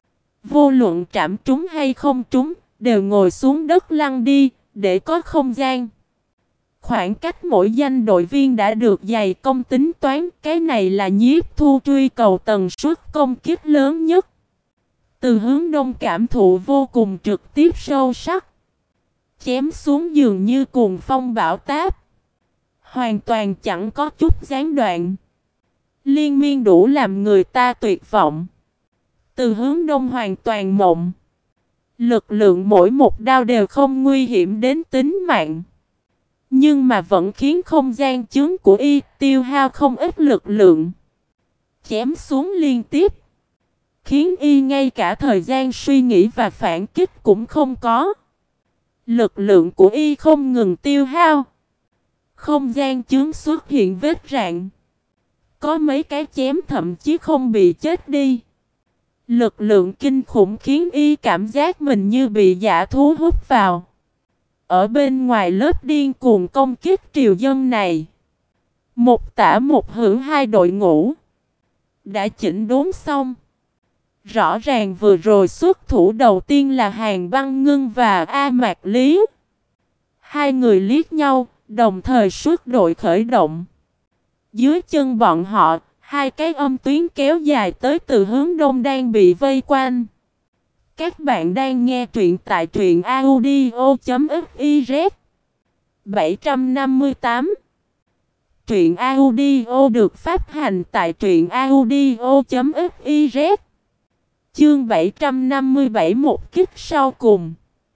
Vô luận trảm trúng hay không trúng, đều ngồi xuống đất lăn đi, để có không gian. Khoảng cách mỗi danh đội viên đã được dày công tính toán. Cái này là Nhiếp Thu truy cầu tần suất công kích lớn nhất. Từ Hướng Đông cảm thụ vô cùng trực tiếp sâu sắc. Chém xuống dường như cuồng phong bão táp, hoàn toàn chẳng có chút gián đoạn, liên miên đủ làm người ta tuyệt vọng. Từ Hướng Đông hoàn toàn mộng. Lực lượng mỗi một đao đều không nguy hiểm đến tính mạng, Nhưng mà vẫn khiến không gian chướng của y tiêu hao không ít lực lượng. Chém xuống liên tiếp, khiến y ngay cả thời gian suy nghĩ và phản kích cũng không có. Lực lượng của y không ngừng tiêu hao. Không gian chướng xuất hiện vết rạn. Có mấy cái chém thậm chí không bị chết đi. Lực lượng kinh khủng khiến y cảm giác mình như bị dã thú hút vào. Ở bên ngoài lớp điên cuồng công kích triều dân này, một tả một hữu hai đội ngũ đã chỉnh đốn xong. Rõ ràng vừa rồi xuất thủ đầu tiên là Hàn Băng Ngưng và A Mạc Lý. Hai người liếc nhau, đồng thời xuất đội khởi động. Dưới chân bọn họ, hai cái âm tuyến kéo dài tới từ hướng đông đang bị vây quanh. Các bạn đang nghe truyện tại truyện audio.fiz bảy trăm năm mươi tám. Truyện audio được phát hành tại truyện audio.fiz. Chương bảy trăm năm mươi bảy, một kích sau cùng.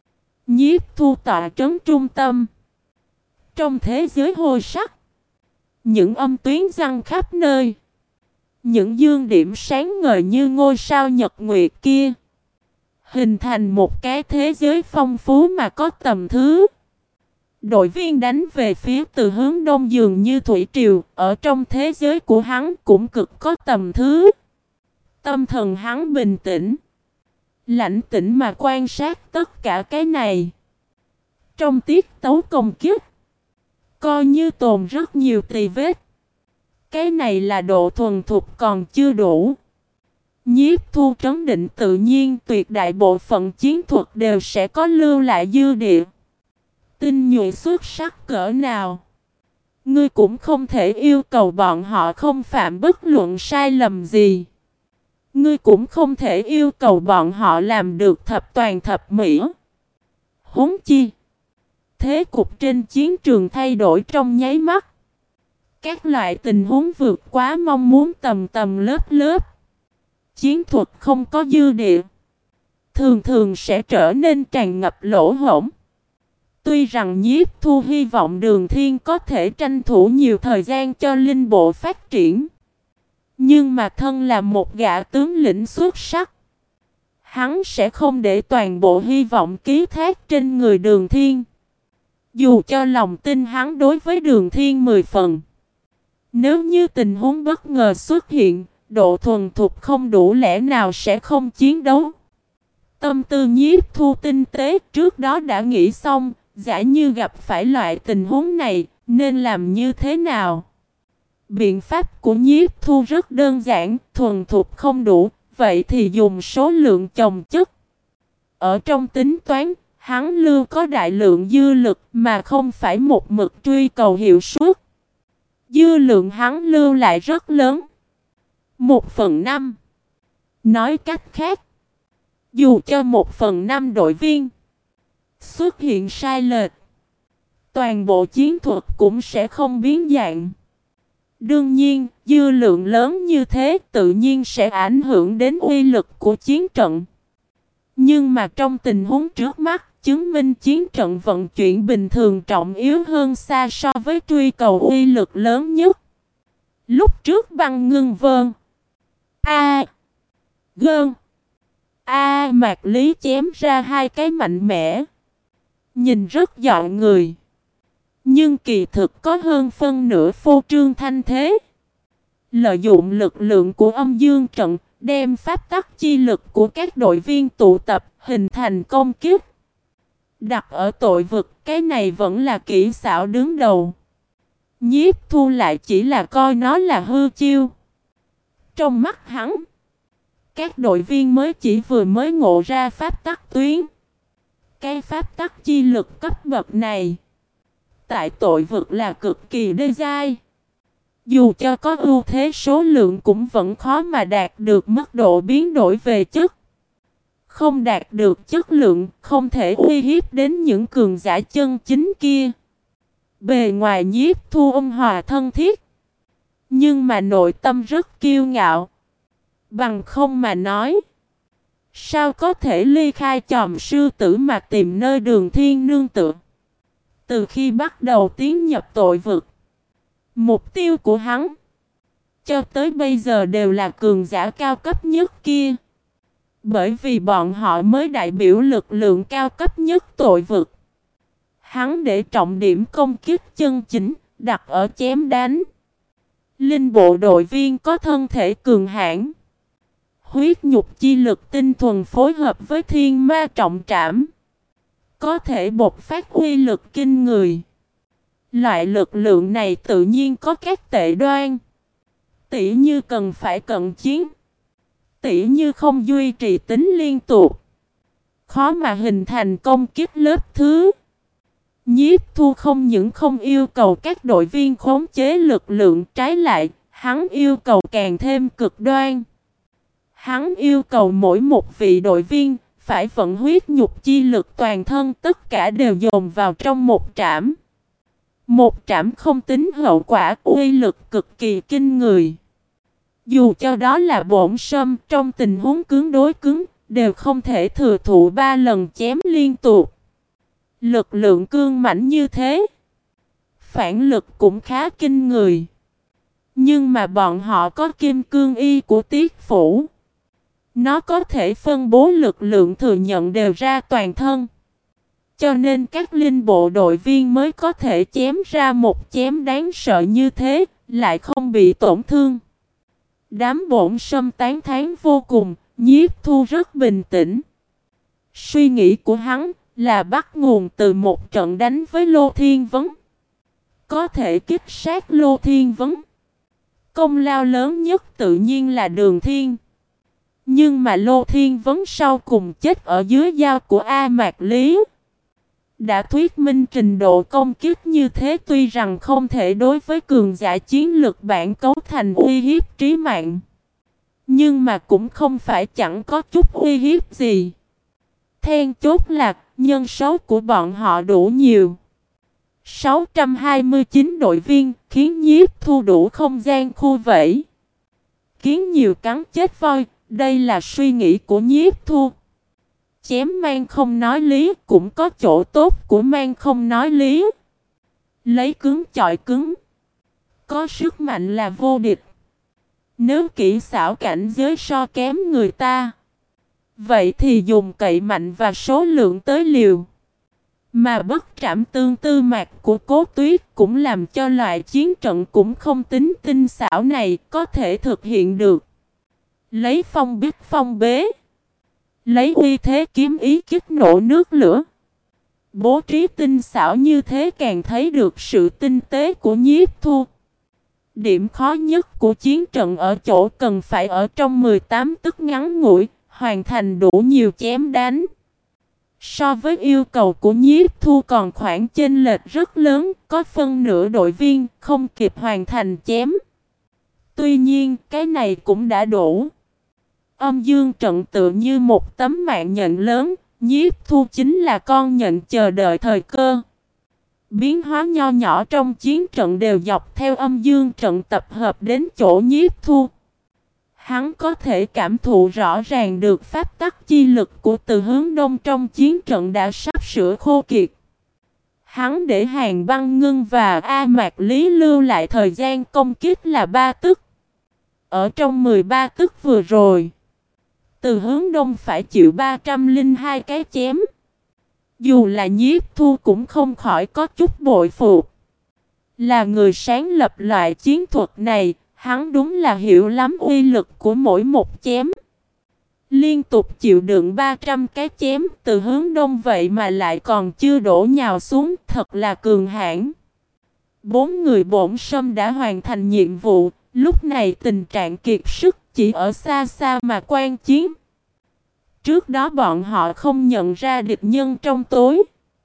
Nhiếp Thu tọa trấn trung tâm. Trong thế giới hôi sắc, những âm tuyến giăng khắp nơi. Những dương điểm sáng ngời như ngôi sao nhật nguyệt kia, hình thành một cái thế giới phong phú mà có tầm thứ. Đội viên đánh về phía từ hướng đông dường như thủy triều, ở trong thế giới của hắn cũng cực có tầm thứ. Tâm thần hắn bình tĩnh, lãnh tĩnh mà quan sát tất cả cái này. Trong tiết tấu công kích, coi như tồn rất nhiều tì vết. Cái này là độ thuần thục còn chưa đủ. Nhiếp Thu trấn định tự nhiên tuyệt đại bộ phận chiến thuật đều sẽ có lưu lại dư địa. Tinh nhuệ xuất sắc cỡ nào, ngươi cũng không thể yêu cầu bọn họ không phạm bất luận sai lầm gì. Ngươi cũng không thể yêu cầu bọn họ làm được thập toàn thập mỹ. Huống chi, thế cục trên chiến trường thay đổi trong nháy mắt. Các loại tình huống vượt quá mong muốn tầm tầm lớp lớp. Chiến thuật không có dư địa, thường thường sẽ trở nên tràn ngập lỗ hổng. Tuy rằng Nhiếp Thu hy vọng Đường Thiên có thể tranh thủ nhiều thời gian cho linh bộ phát triển, nhưng mà thân là một gã tướng lĩnh xuất sắc, hắn sẽ không để toàn bộ hy vọng ký thác trên người Đường Thiên. Dù cho lòng tin hắn đối với Đường Thiên mười phần, nếu như tình huống bất ngờ xuất hiện, độ thuần thục không đủ lẽ nào sẽ không chiến đấu. Tâm tư Nhiếp Thu tinh tế, trước đó đã nghĩ xong, giả như gặp phải loại tình huống này, nên làm như thế nào? Biện pháp của Nhiếp Thu rất đơn giản, thuần thục không đủ, vậy thì dùng số lượng chồng chất. Ở trong tính toán, hắn lưu có đại lượng dư lực mà không phải một mực truy cầu hiệu suất. Dư lượng hắn lưu lại rất lớn. Một phần năm. Nói cách khác, dù cho một phần năm đội viên xuất hiện sai lệch, toàn bộ chiến thuật cũng sẽ không biến dạng. Đương nhiên, dư lượng lớn như thế tự nhiên sẽ ảnh hưởng đến uy lực của chiến trận. Nhưng mà trong tình huống trước mắt, chứng minh chiến trận vận chuyển bình thường trọng yếu hơn xa so với truy cầu uy lực lớn nhất. Lúc trước Băng Ngưng Vân, A, Gơn, A Mạc Lý chém ra hai cái mạnh mẽ, nhìn rất dọa người, nhưng kỳ thực có hơn phân nửa phô trương thanh thế. Lợi dụng lực lượng của âm dương trận, đem pháp tắc chi lực của các đội viên tụ tập, hình thành công kích. Đặt ở tội vực, cái này vẫn là kỹ xảo đứng đầu. Nhiếp Thu lại chỉ là coi nó là hư chiêu. Trong mắt hắn, các đội viên mới chỉ vừa mới ngộ ra pháp tắc tuyến. Cái pháp tắc chi lực cấp bậc này, tại tội vực là cực kỳ đê giai. Dù cho có ưu thế số lượng cũng vẫn khó mà đạt được mức độ biến đổi về chất. Không đạt được chất lượng, không thể uy hiếp đến những cường giả chân chính kia. Bề ngoài Nhiếp Thu ôn hòa thân thiết, nhưng mà nội tâm rất kiêu ngạo. Bằng không mà nói, sao có thể ly khai chòm sư tử mà tìm nơi Đường Thiên nương tựa? Từ khi bắt đầu tiến nhập tội vực, mục tiêu của hắn cho tới bây giờ đều là cường giả cao cấp nhất kia. Bởi vì bọn họ mới đại biểu lực lượng cao cấp nhất tội vực. Hắn để trọng điểm công kích chân chính, đặt ở chém đánh. Linh bộ đội viên có thân thể cường hãn, huyết nhục chi lực tinh thuần phối hợp với thiên ma trọng trảm, có thể bộc phát uy lực kinh người. Loại lực lượng này tự nhiên có các tệ đoan. Tỉ như cần phải cận chiến, tỉ như không duy trì tính liên tục, khó mà hình thành công kích lớp thứ. Nhiếp Thu không những không yêu cầu các đội viên khống chế lực lượng, trái lại, hắn yêu cầu càng thêm cực đoan. Hắn yêu cầu mỗi một vị đội viên phải vận huyết nhục chi lực toàn thân, tất cả đều dồn vào trong một trảm. Một trảm không tính hậu quả, uy lực cực kỳ kinh người. Dù cho đó là bổn sâm, trong tình huống cứng đối cứng, đều không thể thừa thụ ba lần chém liên tục. Lực lượng cương mãnh như thế, phản lực cũng khá kinh người. Nhưng mà bọn họ có kim cương y của Tiết Phủ. Nó có thể phân bố lực lượng thừa nhận đều ra toàn thân. Cho nên các linh bộ đội viên mới có thể chém ra một chém đáng sợ như thế, lại không bị tổn thương. Đám bổn sâm tán thán vô cùng, Nhiếp Thu rất bình tĩnh. Suy nghĩ của hắn là bắt nguồn từ một trận đánh với Lô Thiên Vấn. Có thể kích sát Lô Thiên Vấn, công lao lớn nhất tự nhiên là Đường Thiên. Nhưng mà Lô Thiên Vấn sau cùng chết ở dưới dao của A Mạc Lý, đã thuyết minh trình độ công kích như thế tuy rằng không thể đối với cường giả chiến lực bản cấu thành uy hiếp trí mạng, nhưng mà cũng không phải chẳng có chút uy hiếp gì. Then chốt là nhân số của bọn họ đủ nhiều, sáu trăm hai mươi chín đội viên, khiến Nhiếp Thu đủ không gian khu vẫy. Kiến nhiều cắn chết voi, đây là suy nghĩ của Nhiếp Thu. Chém mang không nói lý, cũng có chỗ tốt của mang không nói lý. Lấy cứng chọi cứng, có sức mạnh là vô địch. Nếu kỹ xảo cảnh giới so kém người ta, vậy thì dùng cậy mạnh và số lượng tới liều. Mà bất trảm tương tư mạc của Cố Tuyết cũng làm cho loại chiến trận cũng không tính tinh xảo này có thể thực hiện được. Lấy phong bích phong bế, lấy uy thế kiếm ý kích nổ nước lửa. Bố trí tinh xảo như thế càng thấy được sự tinh tế của Nhiếp Thu. Điểm khó nhất của chiến trận ở chỗ cần phải ở trong mười tám tức ngắn ngủi, hoàn thành đủ nhiều chém đánh. So với yêu cầu của Nhiếp Thu còn khoảng chênh lệch rất lớn, có phân nửa đội viên không kịp hoàn thành chém. Tuy nhiên, cái này cũng đã đủ. Âm dương trận tựa như một tấm mạng nhện lớn, Nhiếp Thu chính là con nhện chờ đợi thời cơ. Biến hóa nho nhỏ trong chiến trận đều dọc theo âm dương trận tập hợp đến chỗ Nhiếp Thu. Hắn có thể cảm thụ rõ ràng được pháp tắc chi lực của Từ Hướng Đông trong chiến trận đã sắp sửa khô kiệt. Hắn để Hàn Băng Ngưng và A Mạc Lý lưu lại thời gian công kích là ba tức. Ở trong mười ba tức vừa rồi, Từ Hướng Đông phải chịu ba trăm lẻ hai cái chém. Dù là Nhiếp Thu cũng không khỏi có chút bội phục. Là người sáng lập loại chiến thuật này, hắn đúng là hiểu lắm uy lực của mỗi một chém. Liên tục chịu đựng ba trăm cái chém, Từ Hướng Đông vậy mà lại còn chưa đổ nhào xuống, thật là cường hãn. Bốn người bổn sâm đã hoàn thành nhiệm vụ, lúc này tình trạng kiệt sức, chỉ ở xa xa mà quan chiến. Trước đó bọn họ không nhận ra địch nhân trong tối.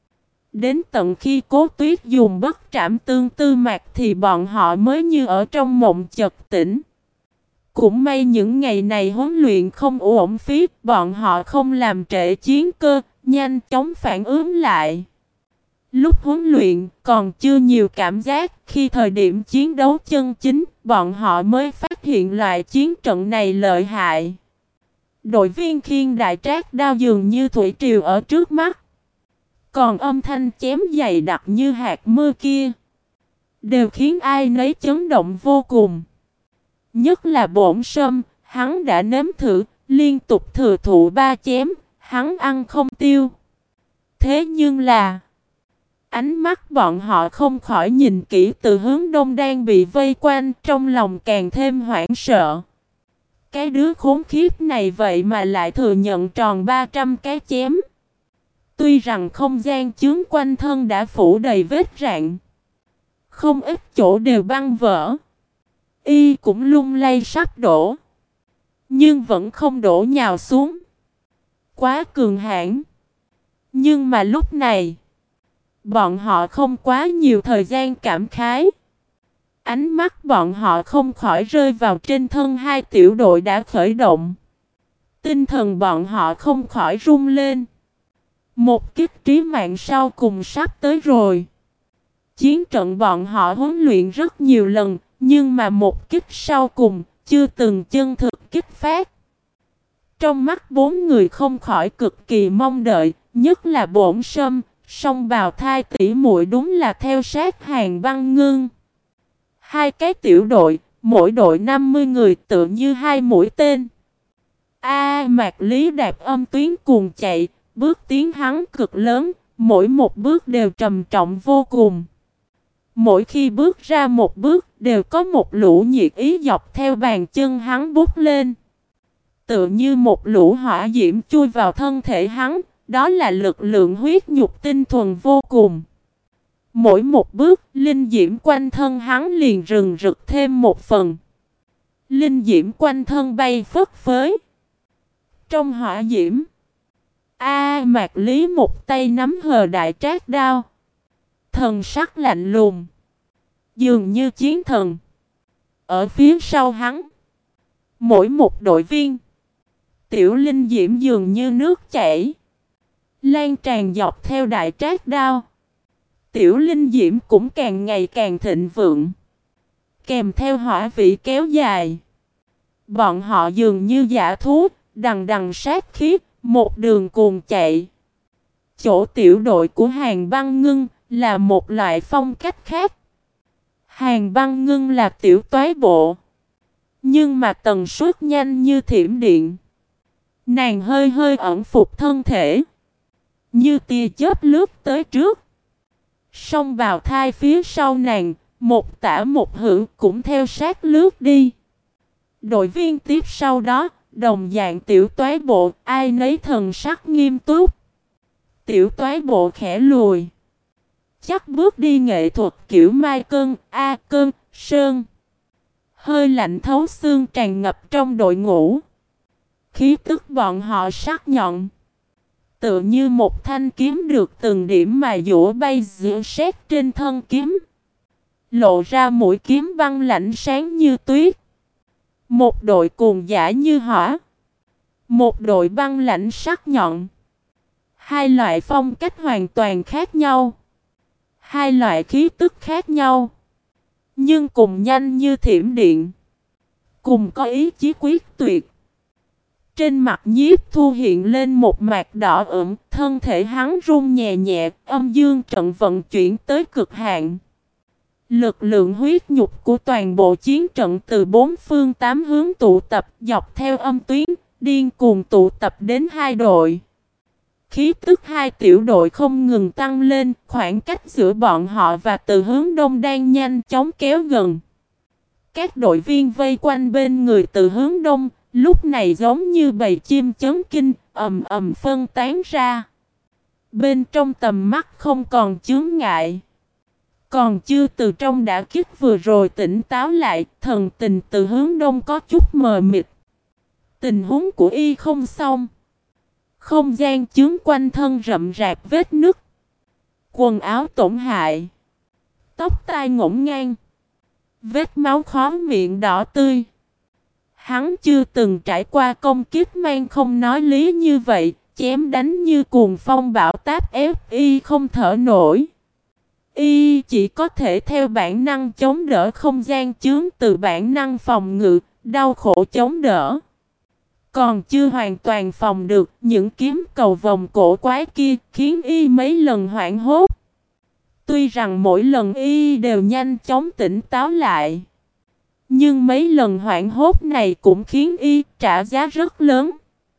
Đến tận khi Cố Tuyết dùng bất trảm tương tư mạc thì bọn họ mới như ở trong mộng chợt tỉnh. Cũng may những ngày này huấn luyện không uổng phí, bọn họ không làm trễ chiến cơ, nhanh chóng phản ứng lại. Lúc huấn luyện còn chưa nhiều cảm giác, khi thời điểm chiến đấu chân chính, bọn họ mới phát hiện loại chiến trận này lợi hại. Đội viên khiên đại trác đao dường như thủy triều ở trước mắt. Còn âm thanh chém dày đặc như hạt mưa kia đều khiến ai nấy chấn động vô cùng. Nhất là Bổn Sâm, hắn đã nếm thử, liên tục thừa thụ ba chém, hắn ăn không tiêu. Thế nhưng là ánh mắt bọn họ không khỏi nhìn kỹ từ hướng đông đang bị vây quanh, trong lòng càng thêm hoảng sợ. Cái đứa khốn khiếp này vậy mà lại thừa nhận tròn ba trăm cái chém. Tuy rằng không gian chướng quanh thân đã phủ đầy vết rạn, không ít chỗ đều băng vỡ, y cũng lung lay sắp đổ, nhưng vẫn không đổ nhào xuống. Quá cường hãn. Nhưng mà lúc này bọn họ không quá nhiều thời gian cảm khái. Ánh mắt bọn họ không khỏi rơi vào trên thân hai tiểu đội đã khởi động. Tinh thần bọn họ không khỏi rung lên. Một kích trí mạng sau cùng sắp tới rồi. Chiến trận bọn họ huấn luyện rất nhiều lần, nhưng mà một kích sau cùng chưa từng chân thực kích phát. Trong mắt bốn người không khỏi cực kỳ mong đợi, nhất là Bổn Sâm, song bào thai tỷ muội đúng là theo sát Hàn Băng Ngưng. Hai cái tiểu đội, mỗi đội năm mươi người tựa như hai mũi tên. A Mạc Lý đạp âm tuyến cuồng chạy, bước tiến hắn cực lớn, mỗi một bước đều trầm trọng vô cùng. Mỗi khi bước ra một bước đều có một lũ nhiệt ý dọc theo bàn chân hắn bút lên. Tựa như một lũ hỏa diễm chui vào thân thể hắn, đó là lực lượng huyết nhục tinh thuần vô cùng. Mỗi một bước, linh diễm quanh thân hắn liền rừng rực thêm một phần. Linh diễm quanh thân bay phất phới. Trong hỏa diễm, A Mạc Lý một tay nắm hờ đại trác đao. Thần sắc lạnh lùng, dường như chiến thần. Ở phía sau hắn, mỗi một đội viên, tiểu linh diễm dường như nước chảy, lan tràn dọc theo đại trác đao. Tiểu linh diễm cũng càng ngày càng thịnh vượng, kèm theo hỏa vị kéo dài. Bọn họ dường như dã thú, đằng đằng sát khí, một đường cuồng chạy. Chỗ tiểu đội của Hàn Băng Ngưng là một loại phong cách khác. Hàn Băng Ngưng là tiểu toái bộ, nhưng mà tần suất nhanh như thiểm điện. Nàng hơi hơi ẩn phục thân thể, như tia chớp lướt tới trước. Song bào thai phía sau nàng, một tả một hữu cũng theo sát lướt đi. Đội viên tiếp sau đó, đồng dạng tiểu toái bộ, ai nấy thần sắc nghiêm túc. Tiểu toái bộ khẽ lùi, chắc bước đi nghệ thuật kiểu Mai Cơn, A Cơn, Sơn. Hơi lạnh thấu xương tràn ngập trong đội ngũ. Khí tức bọn họ sắc nhọn, tựa như một thanh kiếm được từng điểm mà dũa bay giữa sét trên thân kiếm, lộ ra mũi kiếm băng lạnh sáng như tuyết. Một đội cuồng dã như hỏa, một đội băng lạnh sắc nhọn. Hai loại phong cách hoàn toàn khác nhau, hai loại khí tức khác nhau, nhưng cùng nhanh như thiểm điện, cùng có ý chí quyết tuyệt. Trên mặt Nhiếp Thu hiện lên một mạt đỏ ửng, thân thể hắn run nhẹ nhẹ, âm dương trận vận chuyển tới cực hạn. Lực lượng huyết nhục của toàn bộ chiến trận từ bốn phương tám hướng tụ tập dọc theo âm tuyến, điên cuồng tụ tập đến hai đội. Khí tức hai tiểu đội không ngừng tăng lên, khoảng cách giữa bọn họ và từ hướng đông đang nhanh chóng kéo gần. Các đội viên vây quanh bên người từ hướng đông, lúc này giống như bầy chim chấn kinh, ầm ầm phân tán ra. Bên trong tầm mắt không còn chướng ngại. Còn chưa từ trong đã kích vừa rồi tỉnh táo lại, thần tình từ hướng đông có chút mờ mịt. Tình huống của y không xong. Không gian chướng quanh thân rậm rạp vết nứt. Quần áo tổn hại. Tóc tai ngổn ngang. Vết máu khó miệng đỏ tươi. Hắn chưa từng trải qua công kích mang không nói lý như vậy, chém đánh như cuồng phong bão táp ép y không thở nổi. Y chỉ có thể theo bản năng chống đỡ không gian chướng, từ bản năng phòng ngự, đau khổ chống đỡ. Còn chưa hoàn toàn phòng được, những kiếm cầu vòng cổ quái kia khiến y mấy lần hoảng hốt. Tuy rằng mỗi lần y đều nhanh chóng tỉnh táo lại, nhưng mấy lần hoảng hốt này cũng khiến y trả giá rất lớn.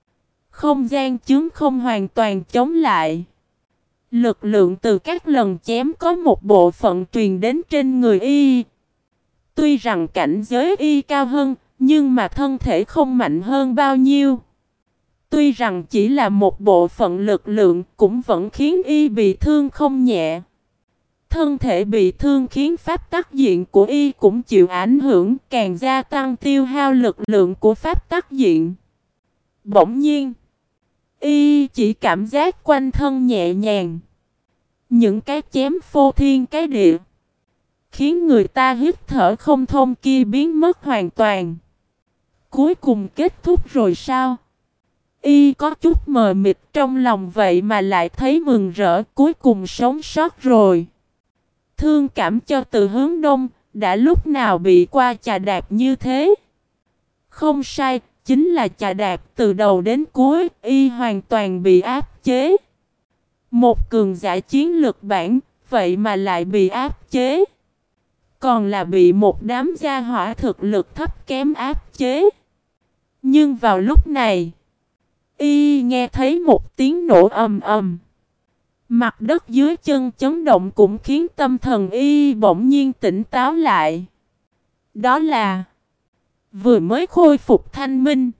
Không gian chướng không hoàn toàn chống lại. Lực lượng từ các lần chém có một bộ phận truyền đến trên người y. Tuy rằng cảnh giới y cao hơn, nhưng mà thân thể không mạnh hơn bao nhiêu. Tuy rằng chỉ là một bộ phận lực lượng cũng vẫn khiến y bị thương không nhẹ. Thân thể bị thương khiến pháp tắc diện của y cũng chịu ảnh hưởng, càng gia tăng tiêu hao lực lượng của pháp tắc diện. Bỗng nhiên, y chỉ cảm giác quanh thân nhẹ nhàng. Những cái chém phô thiên cái địa, khiến người ta hít thở không thông kia biến mất hoàn toàn. Cuối cùng kết thúc rồi sao? Y có chút mờ mịt trong lòng vậy mà lại thấy mừng rỡ, cuối cùng sống sót rồi. Thương cảm cho Từ Hướng Đông, đã lúc nào bị qua chà đạp như thế? Không sai, chính là chà đạp từ đầu đến cuối, y hoàn toàn bị áp chế. Một cường giả chiến lực bản, vậy mà lại bị áp chế. Còn là bị một đám gia hỏa thực lực thấp kém áp chế. Nhưng vào lúc này, y nghe thấy một tiếng nổ ầm ầm. Mặt đất dưới chân chấn động cũng khiến tâm thần y bỗng nhiên tỉnh táo lại. Đó là vừa mới khôi phục thanh minh.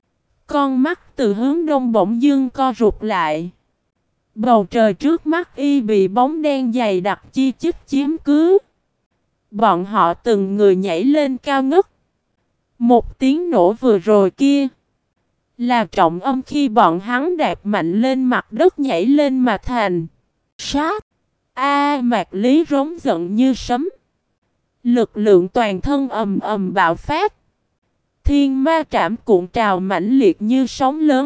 Con mắt Từ Hướng Đông bỗng dưng co rụt lại. Bầu trời trước mắt y bị bóng đen dày đặc chi chít chiếm cứ. Bọn họ từng người nhảy lên cao ngất. Một tiếng nổ vừa rồi kia là trọng âm khi bọn hắn đạp mạnh lên mặt đất nhảy lên mà thành. Sát! A Mạc Lý rống giận như sấm. Lực lượng toàn thân ầm ầm bạo phát. Thiên ma trảm cuộn trào mãnh liệt như sóng lớn.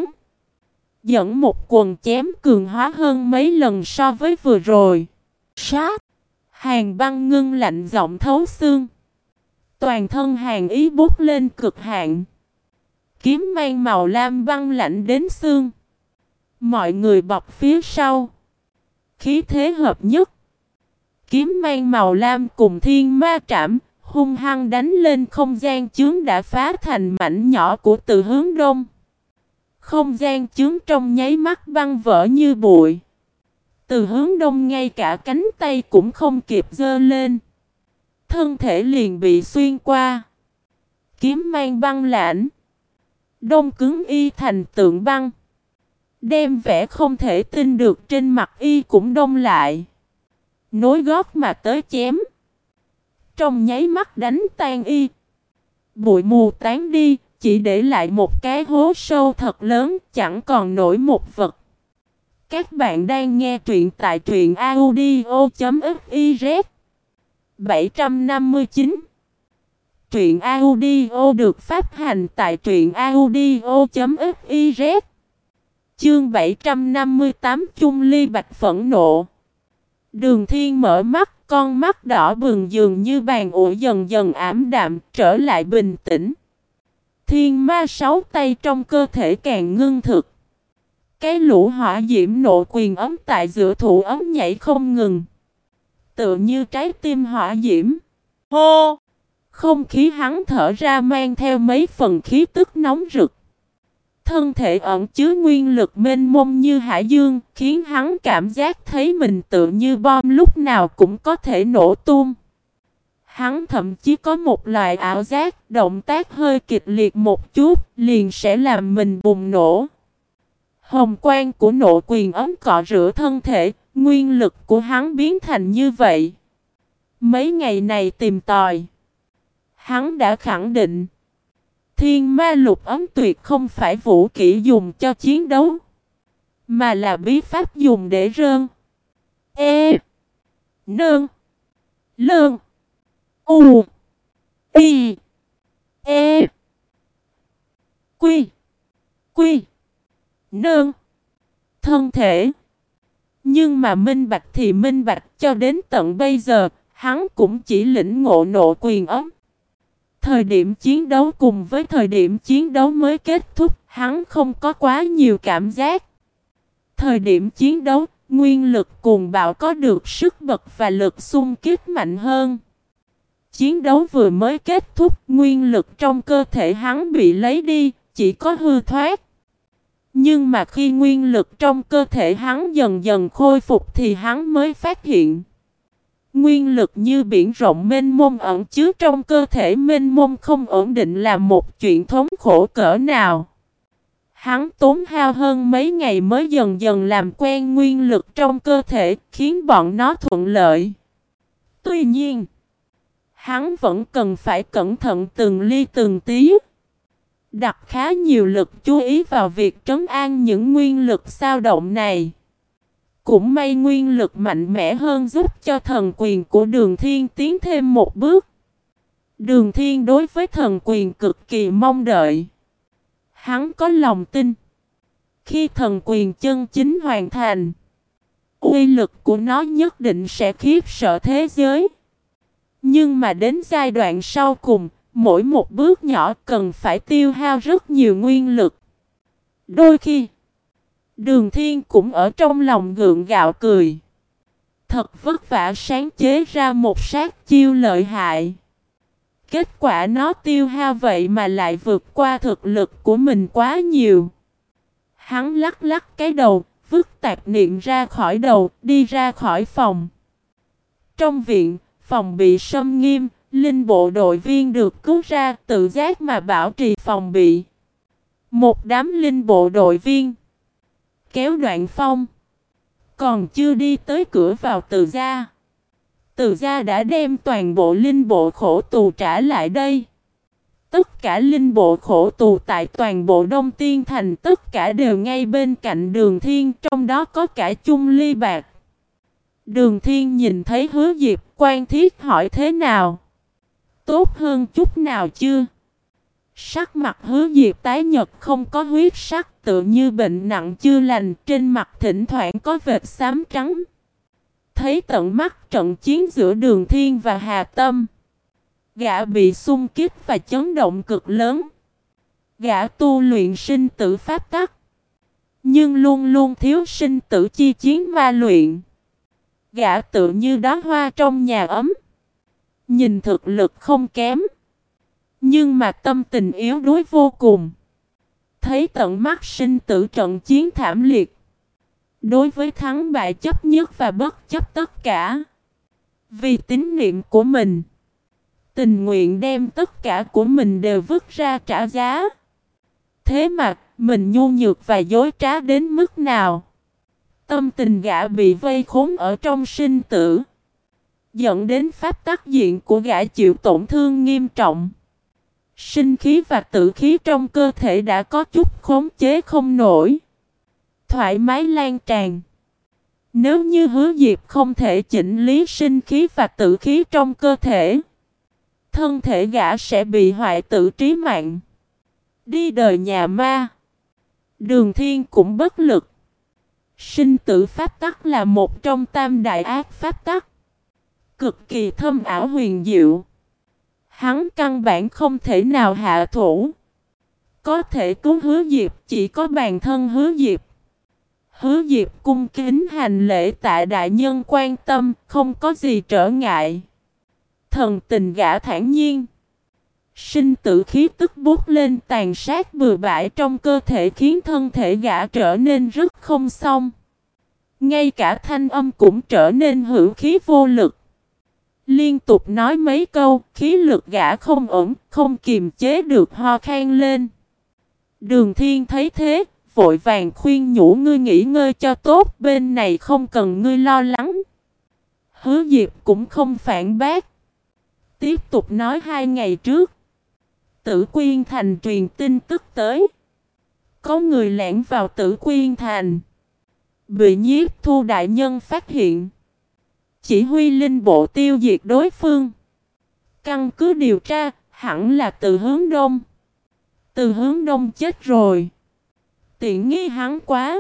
Dẫn một quần chém cường hóa hơn mấy lần so với vừa rồi. Sát! Hàn băng ngưng lạnh giọng thấu xương. Toàn thân hàn ý bút lên cực hạn. Kiếm mang màu lam băng lạnh đến xương. Mọi người bọc phía sau. Khí thế hợp nhất. Kiếm mang màu lam cùng thiên ma trảm hung hăng đánh lên không gian chướng đã phá thành mảnh nhỏ của Từ Hướng Đông. Không gian chướng trong nháy mắt băng vỡ như bụi. Từ Hướng Đông ngay cả cánh tay cũng không kịp giơ lên. Thân thể liền bị xuyên qua. Kiếm mang băng lãnh. Đông cứng y thành tượng băng. Đem vẻ không thể tin được trên mặt y cũng đông lại. Nối gót mà tới chém. Trong nháy mắt đánh tan y. Bụi mù tán đi. Chỉ để lại một cái hố sâu thật lớn. Chẳng còn nổi một vật. Các bạn đang nghe truyện tại truyện audio chấm fiz. bảy trăm năm mươi chín. Truyện audio được phát hành tại truyện audio chấm fiz. Chương bảy trăm năm mươi tám Chung Ly Bạch phẫn nộ. Đường Thiên mở mắt, con mắt đỏ bừng dường như bàn ủi dần dần ảm đạm, trở lại bình tĩnh. Thiên ma sáu tay trong cơ thể càng ngưng thực. Cái lũ hỏa diễm nộ quyền ấm tại giữa thủ ấm nhảy không ngừng. Tựa như trái tim hỏa diễm. Hô! Không khí hắn thở ra mang theo mấy phần khí tức nóng rực. Thân thể ẩn chứa nguyên lực mênh mông như hải dương, khiến hắn cảm giác thấy mình tựa như bom lúc nào cũng có thể nổ tung. Hắn thậm chí có một loại ảo giác, động tác hơi kịch liệt một chút, liền sẽ làm mình bùng nổ. Hồng quang của nộ quyền ấm cọ rửa thân thể, nguyên lực của hắn biến thành như vậy. Mấy ngày này tìm tòi, hắn đã khẳng định thiên ma lục ấm tuyệt không phải vũ kỹ dùng cho chiến đấu, mà là bí pháp dùng để rơn. E. Nơn. Lơn. U. Y. E. Quy. Quy. Nơn. Thân thể. Nhưng mà minh bạch thì minh bạch, cho đến tận bây giờ, hắn cũng chỉ lĩnh ngộ nộ quyền ấm. Thời điểm chiến đấu cùng với thời điểm chiến đấu mới kết thúc, hắn không có quá nhiều cảm giác. Thời điểm chiến đấu, nguyên lực cuồng bạo có được sức bật và lực xung kích mạnh hơn. Chiến đấu vừa mới kết thúc, nguyên lực trong cơ thể hắn bị lấy đi, chỉ có hư thoát. Nhưng mà khi nguyên lực trong cơ thể hắn dần dần khôi phục thì hắn mới phát hiện. Nguyên lực như biển rộng mênh mông ẩn chứa trong cơ thể mênh mông không ổn định là một chuyện thống khổ cỡ nào. Hắn tốn hao hơn mấy ngày mới dần dần làm quen nguyên lực trong cơ thể, khiến bọn nó thuận lợi. Tuy nhiên, hắn vẫn cần phải cẩn thận từng ly từng tí. Đặt khá nhiều lực chú ý vào việc trấn an những nguyên lực xao động này. Cũng may nguyên lực mạnh mẽ hơn giúp cho thần quyền của Đường Thiên tiến thêm một bước. Đường Thiên đối với thần quyền cực kỳ mong đợi. Hắn có lòng tin. Khi thần quyền chân chính hoàn thành, uy lực của nó nhất định sẽ khiếp sợ thế giới. Nhưng mà đến giai đoạn sau cùng, mỗi một bước nhỏ cần phải tiêu hao rất nhiều nguyên lực. Đôi khi, Đường Thiên cũng ở trong lòng gượng gạo cười. Thật vất vả sáng chế ra một sát chiêu lợi hại. Kết quả nó tiêu hao vậy mà lại vượt qua thực lực của mình quá nhiều. Hắn lắc lắc cái đầu, vứt tạp niệm ra khỏi đầu, đi ra khỏi phòng. Trong viện, phòng bị xâm nghiêm, linh bộ đội viên được cứu ra, tự giác mà bảo trì phòng bị. Một đám linh bộ đội viên kéo Đoạn Phong. Còn chưa đi tới cửa vào Từ gia, Từ gia đã đem toàn bộ linh bộ khổ tù trả lại đây. Tất cả linh bộ khổ tù tại toàn bộ Đông Tiên Thành tất cả đều ngay bên cạnh Đường Thiên, trong đó có cả Chung Ly Bạc. Đường Thiên nhìn thấy Hứa Diệp, quan thiết hỏi thế nào? Tốt hơn chút nào chưa? Sắc mặt Hứa Diệp tái nhợt không có huyết sắc, tựa như bệnh nặng chưa lành, trên mặt thỉnh thoảng có vệt xám trắng. Thấy tận mắt trận chiến giữa Đường Thiên và Hà Tâm, gã bị xung kích và chấn động cực lớn. Gã tu luyện sinh tử pháp tắc, nhưng luôn luôn thiếu sinh tử chi chiến ma luyện. Gã tự như đóa hoa trong nhà ấm, nhìn thực lực không kém, nhưng mà tâm tình yếu đuối vô cùng. Thấy tận mắt sinh tử trận chiến thảm liệt, đối với thắng bại chấp nhất và bất chấp tất cả. Vì tín niệm của mình, tình nguyện đem tất cả của mình đều vứt ra trả giá. Thế mà, mình nhu nhược và dối trá đến mức nào? Tâm tình gã bị vây khốn ở trong sinh tử, dẫn đến pháp tắc diện của gã chịu tổn thương nghiêm trọng. Sinh khí và tử khí trong cơ thể đã có chút khống chế không nổi, thoải mái lan tràn. Nếu như Hứa Diệp không thể chỉnh lý sinh khí và tử khí trong cơ thể, thân thể gã sẽ bị hoại tử trí mạng, đi đời nhà ma. Đường Thiên cũng bất lực. Sinh tử pháp tắc là một trong tam đại ác pháp tắc, cực kỳ thâm ảo huyền diệu. Hắn căn bản không thể nào hạ thủ. Có thể cứu Hứa Diệp chỉ có bản thân Hứa Diệp. Hứa Diệp cung kính hành lễ tạ đại nhân quan tâm, không có gì trở ngại. Thần tình gã thản nhiên. Sinh tử khí tức bút lên tàn sát bừa bãi trong cơ thể khiến thân thể gã trở nên rất không xong. Ngay cả thanh âm cũng trở nên hữu khí vô lực. Liên tục nói mấy câu, khí lực gã không ổn, không kiềm chế được ho khan lên. Đường Thiên thấy thế, vội vàng khuyên nhủ ngươi nghỉ ngơi cho tốt, bên này không cần ngươi lo lắng. Hứa Diệp cũng không phản bác. Tiếp tục nói hai ngày trước, Tử Quyên Thành truyền tin tức tới. Có người lẻn vào Tử Quyên Thành, bị Nhiếp Thu đại nhân phát hiện, chỉ huy linh bộ tiêu diệt đối phương. Căn cứ điều tra, hẳn là từ hướng đông. Từ hướng đông chết rồi. Tiện nghi hắn quá.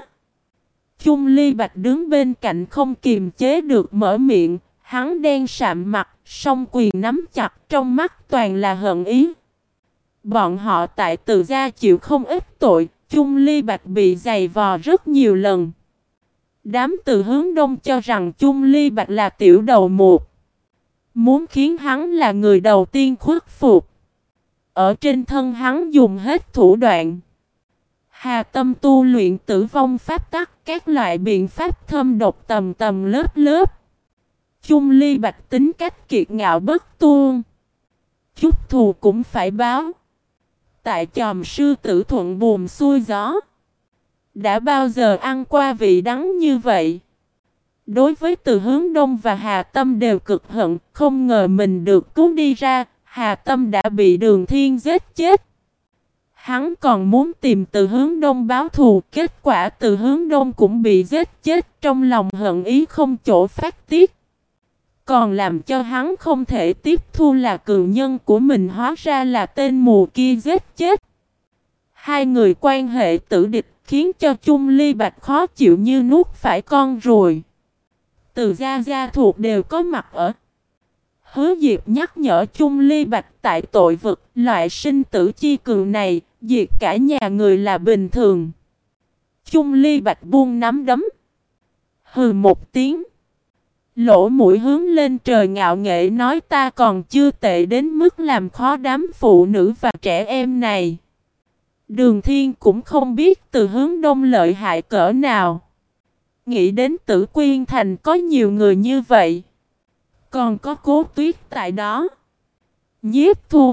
Chung Ly Bạch đứng bên cạnh không kiềm chế được mở miệng, hắn đen sạm mặt, song quyền nắm chặt, trong mắt toàn là hận ý. Bọn họ tại Từ gia chịu không ít tội, Chung Ly Bạch bị giày vò rất nhiều lần. Đám Từ hướng đông cho rằng Chung Ly Bạch là tiểu đầu mục, muốn khiến hắn là người đầu tiên khuất phục. Ở trên thân hắn dùng hết thủ đoạn. Hà Tâm tu luyện tử vong pháp tắc, các loại biện pháp thâm độc tầm tầm lớp lớp. Chung Ly Bạch tính cách kiệt ngạo bất tuôn, chút thù cũng phải báo. Tại chòm sư tử thuận buồm xuôi gió, đã bao giờ ăn qua vị đắng như vậy. Đối với Từ hướng đông và Hà Tâm đều cực hận, không ngờ mình được cứu đi ra, Hà Tâm đã bị Đường Thiên giết chết. Hắn còn muốn tìm Từ hướng đông báo thù, kết quả Từ hướng đông cũng bị giết chết, trong lòng hận ý không chỗ phát tiết. Còn làm cho hắn không thể tiếp thu là cường nhân của mình hóa ra là tên mù kia giết chết. Hai người quan hệ tử địch khiến cho Chung Ly Bạch khó chịu như nuốt phải con ruồi. Từ gia gia thuộc đều có mặt ở. Hứa Diệp nhắc nhở Chung Ly Bạch tại tội vực, loại sinh tử chi cường này, diệt cả nhà người là bình thường. Chung Ly Bạch buông nắm đấm, hừ một tiếng, lỗ mũi hướng lên trời ngạo nghễ nói ta còn chưa tệ đến mức làm khó đám phụ nữ và trẻ em này. Đường Thiên cũng không biết Từ hướng đông lợi hại cỡ nào. Nghĩ đến Tử Quyên Thành có nhiều người như vậy, còn có Cố Tuyết tại đó, Nhiếp Thu,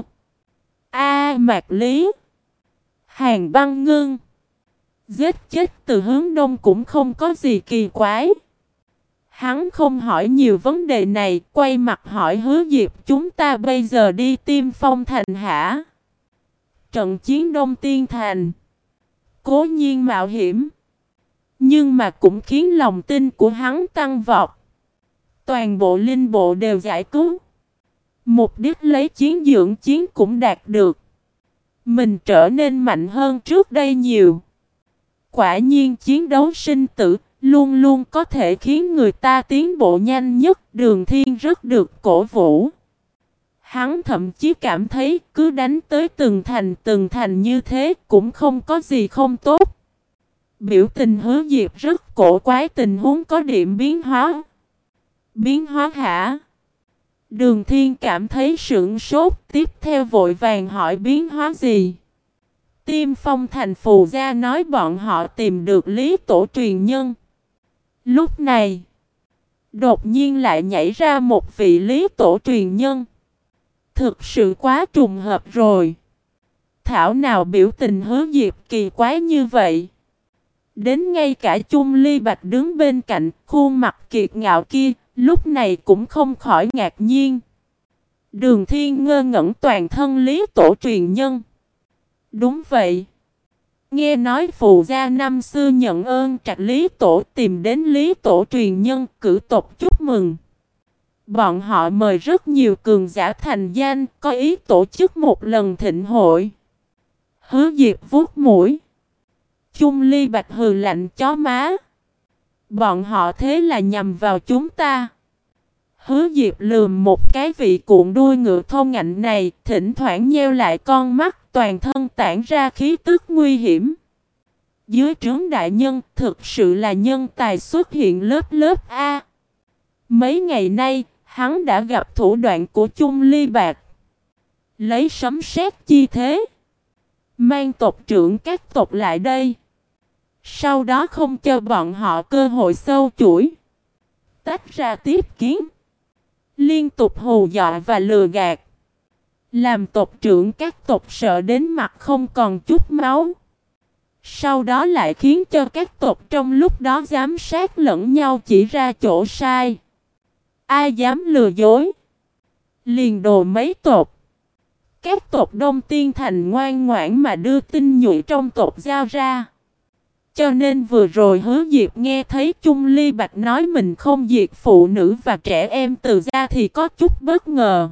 A Mạc Lý, Hàn Băng Ngưng, giết chết Từ hướng đông cũng không có gì kỳ quái. Hắn không hỏi nhiều vấn đề này, quay mặt hỏi Hứa Diệp chúng ta bây giờ đi Tiêm Phong Thành hả? Trận chiến Đông Tiên Thành cố nhiên mạo hiểm, nhưng mà cũng khiến lòng tin của hắn tăng vọt. Toàn bộ linh bộ đều giải cứu, mục đích lấy chiến dưỡng chiến cũng đạt được. Mình trở nên mạnh hơn trước đây nhiều. Quả nhiên chiến đấu sinh tử luôn luôn có thể khiến người ta tiến bộ nhanh nhất. Đường Thiên rất được cổ vũ. Hắn thậm chí cảm thấy cứ đánh tới từng thành từng thành như thế cũng không có gì không tốt. Biểu tình Hứa Diệp rất cổ quái, tình huống có điểm biến hóa. Biến hóa hả? Đường Thiên cảm thấy sửng sốt, tiếp theo vội vàng hỏi biến hóa gì? Tiêm Phong Thành Phù Gia nói bọn họ tìm được Lý Tổ truyền nhân. Lúc này, đột nhiên lại nhảy ra một vị Lý Tổ truyền nhân. Thực sự quá trùng hợp rồi. Thảo nào biểu tình Hứa Diệp kỳ quái như vậy. Đến ngay cả Chung Ly Bạch đứng bên cạnh, khuôn mặt kiệt ngạo kia, lúc này cũng không khỏi ngạc nhiên. Đường Thiên ngơ ngẩn toàn thân Lý Tổ truyền nhân. Đúng vậy. Nghe nói Phù Gia năm xưa nhận ơn trạch Lý Tổ, tìm đến Lý Tổ truyền nhân cử tộc chúc mừng. Bọn họ mời rất nhiều cường giả thành danh, có ý tổ chức một lần thịnh hội. Hứa Diệp vuốt mũi. Chung Ly Bạch hừ lạnh chó má. Bọn họ thế là nhằm vào chúng ta. Hứa Diệp lườm một cái vị cuộn đuôi ngựa thô ngạnh này, thỉnh thoảng nheo lại con mắt, toàn thân tản ra khí tức nguy hiểm. Dưới trướng đại nhân, thực sự là nhân tài xuất hiện lớp lớp A. Mấy ngày nay, hắn đã gặp thủ đoạn của Chung Ly Bạch. Lấy sấm sét chi thế, mang tộc trưởng các tộc lại đây. Sau đó không cho bọn họ cơ hội sâu chuỗi, tách ra tiếp kiến. Liên tục hù dọa và lừa gạt, làm tộc trưởng các tộc sợ đến mặt không còn chút máu. Sau đó lại khiến cho các tộc trong lúc đó giám sát lẫn nhau chỉ ra chỗ sai. Ai dám lừa dối, liền đồ mấy tộc. Các tộc Đông Tiên Thành ngoan ngoãn mà đưa tin nhụy trong tộc giao ra. Cho nên vừa rồi Hứa Diệp nghe thấy Chung Ly Bạch nói mình không diệt phụ nữ và trẻ em Từ gia thì có chút bất ngờ.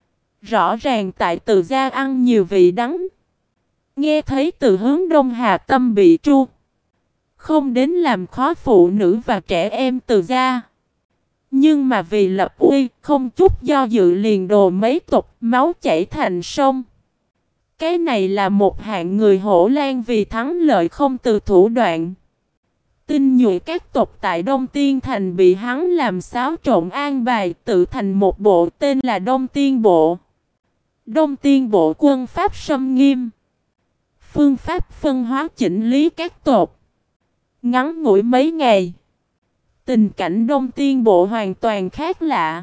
Rõ ràng tại Từ gia ăn nhiều vị đắng. Nghe thấy Từ hướng Đông Hà Tâm bị tru, không đến làm khó phụ nữ và trẻ em Từ gia. Nhưng mà vì lập uy, không chút do dự liền đồ mấy tục, máu chảy thành sông. Cái này là một hạng người hổ lang vì thắng lợi không từ thủ đoạn. Tinh nhuệ các tộc tại Đông Tiên Thành bị hắn làm xáo trộn an bài tự thành một bộ tên là Đông Tiên Bộ. Đông Tiên Bộ quân pháp xâm nghiêm. Phương pháp phân hóa chỉnh lý các tộc. Ngắn ngủi mấy ngày. Tình cảnh Đông Tiên Bộ hoàn toàn khác lạ.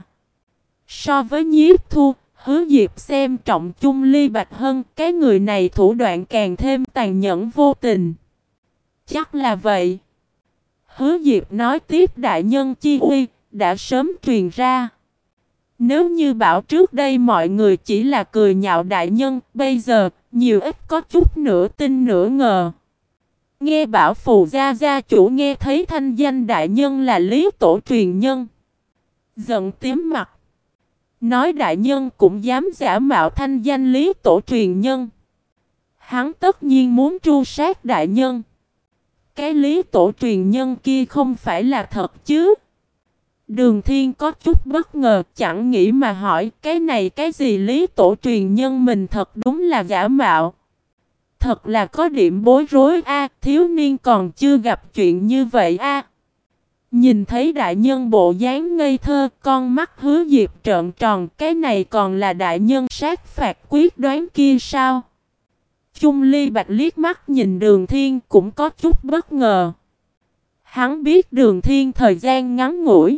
So với Nhiếp Thu, Hứa Diệp xem trọng Chung Ly Bạch hơn, cái người này thủ đoạn càng thêm tàn nhẫn vô tình. Chắc là vậy. Hứa Diệp nói tiếp đại nhân chi uy, đã sớm truyền ra. Nếu như bảo trước đây mọi người chỉ là cười nhạo đại nhân, bây giờ, nhiều ít có chút nửa tin nửa ngờ. Nghe bảo phù gia gia chủ nghe thấy thanh danh đại nhân là Lý Tổ truyền nhân. Giận tím mặt. Nói đại nhân cũng dám giả mạo thanh danh Lý Tổ truyền nhân. Hắn tất nhiên muốn tru sát đại nhân. Cái Lý Tổ truyền nhân kia không phải là thật chứ? Đường Thiên có chút bất ngờ, chẳng nghĩ mà hỏi, cái này cái gì Lý Tổ truyền nhân mình thật đúng là giả mạo. Thật là có điểm bối rối a, thiếu niên còn chưa gặp chuyện như vậy a. Nhìn thấy đại nhân bộ dáng ngây thơ, con mắt Hứa Diệp trợn tròn, cái này còn là đại nhân sát phạt quyết đoán kia sao? Chung Ly Bạch liếc mắt nhìn Đường Thiên cũng có chút bất ngờ. Hắn biết Đường Thiên thời gian ngắn ngủi.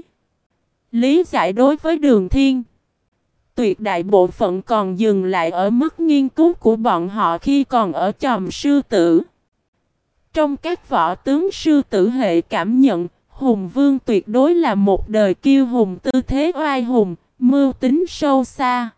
Lý giải đối với Đường Thiên. Tuyệt đại bộ phận còn dừng lại ở mức nghiên cứu của bọn họ khi còn ở chòm sư tử. Trong các võ tướng sư tử hệ cảm nhận, Hùng Vương tuyệt đối là một đời kiêu hùng tư thế oai hùng, mưu tính sâu xa.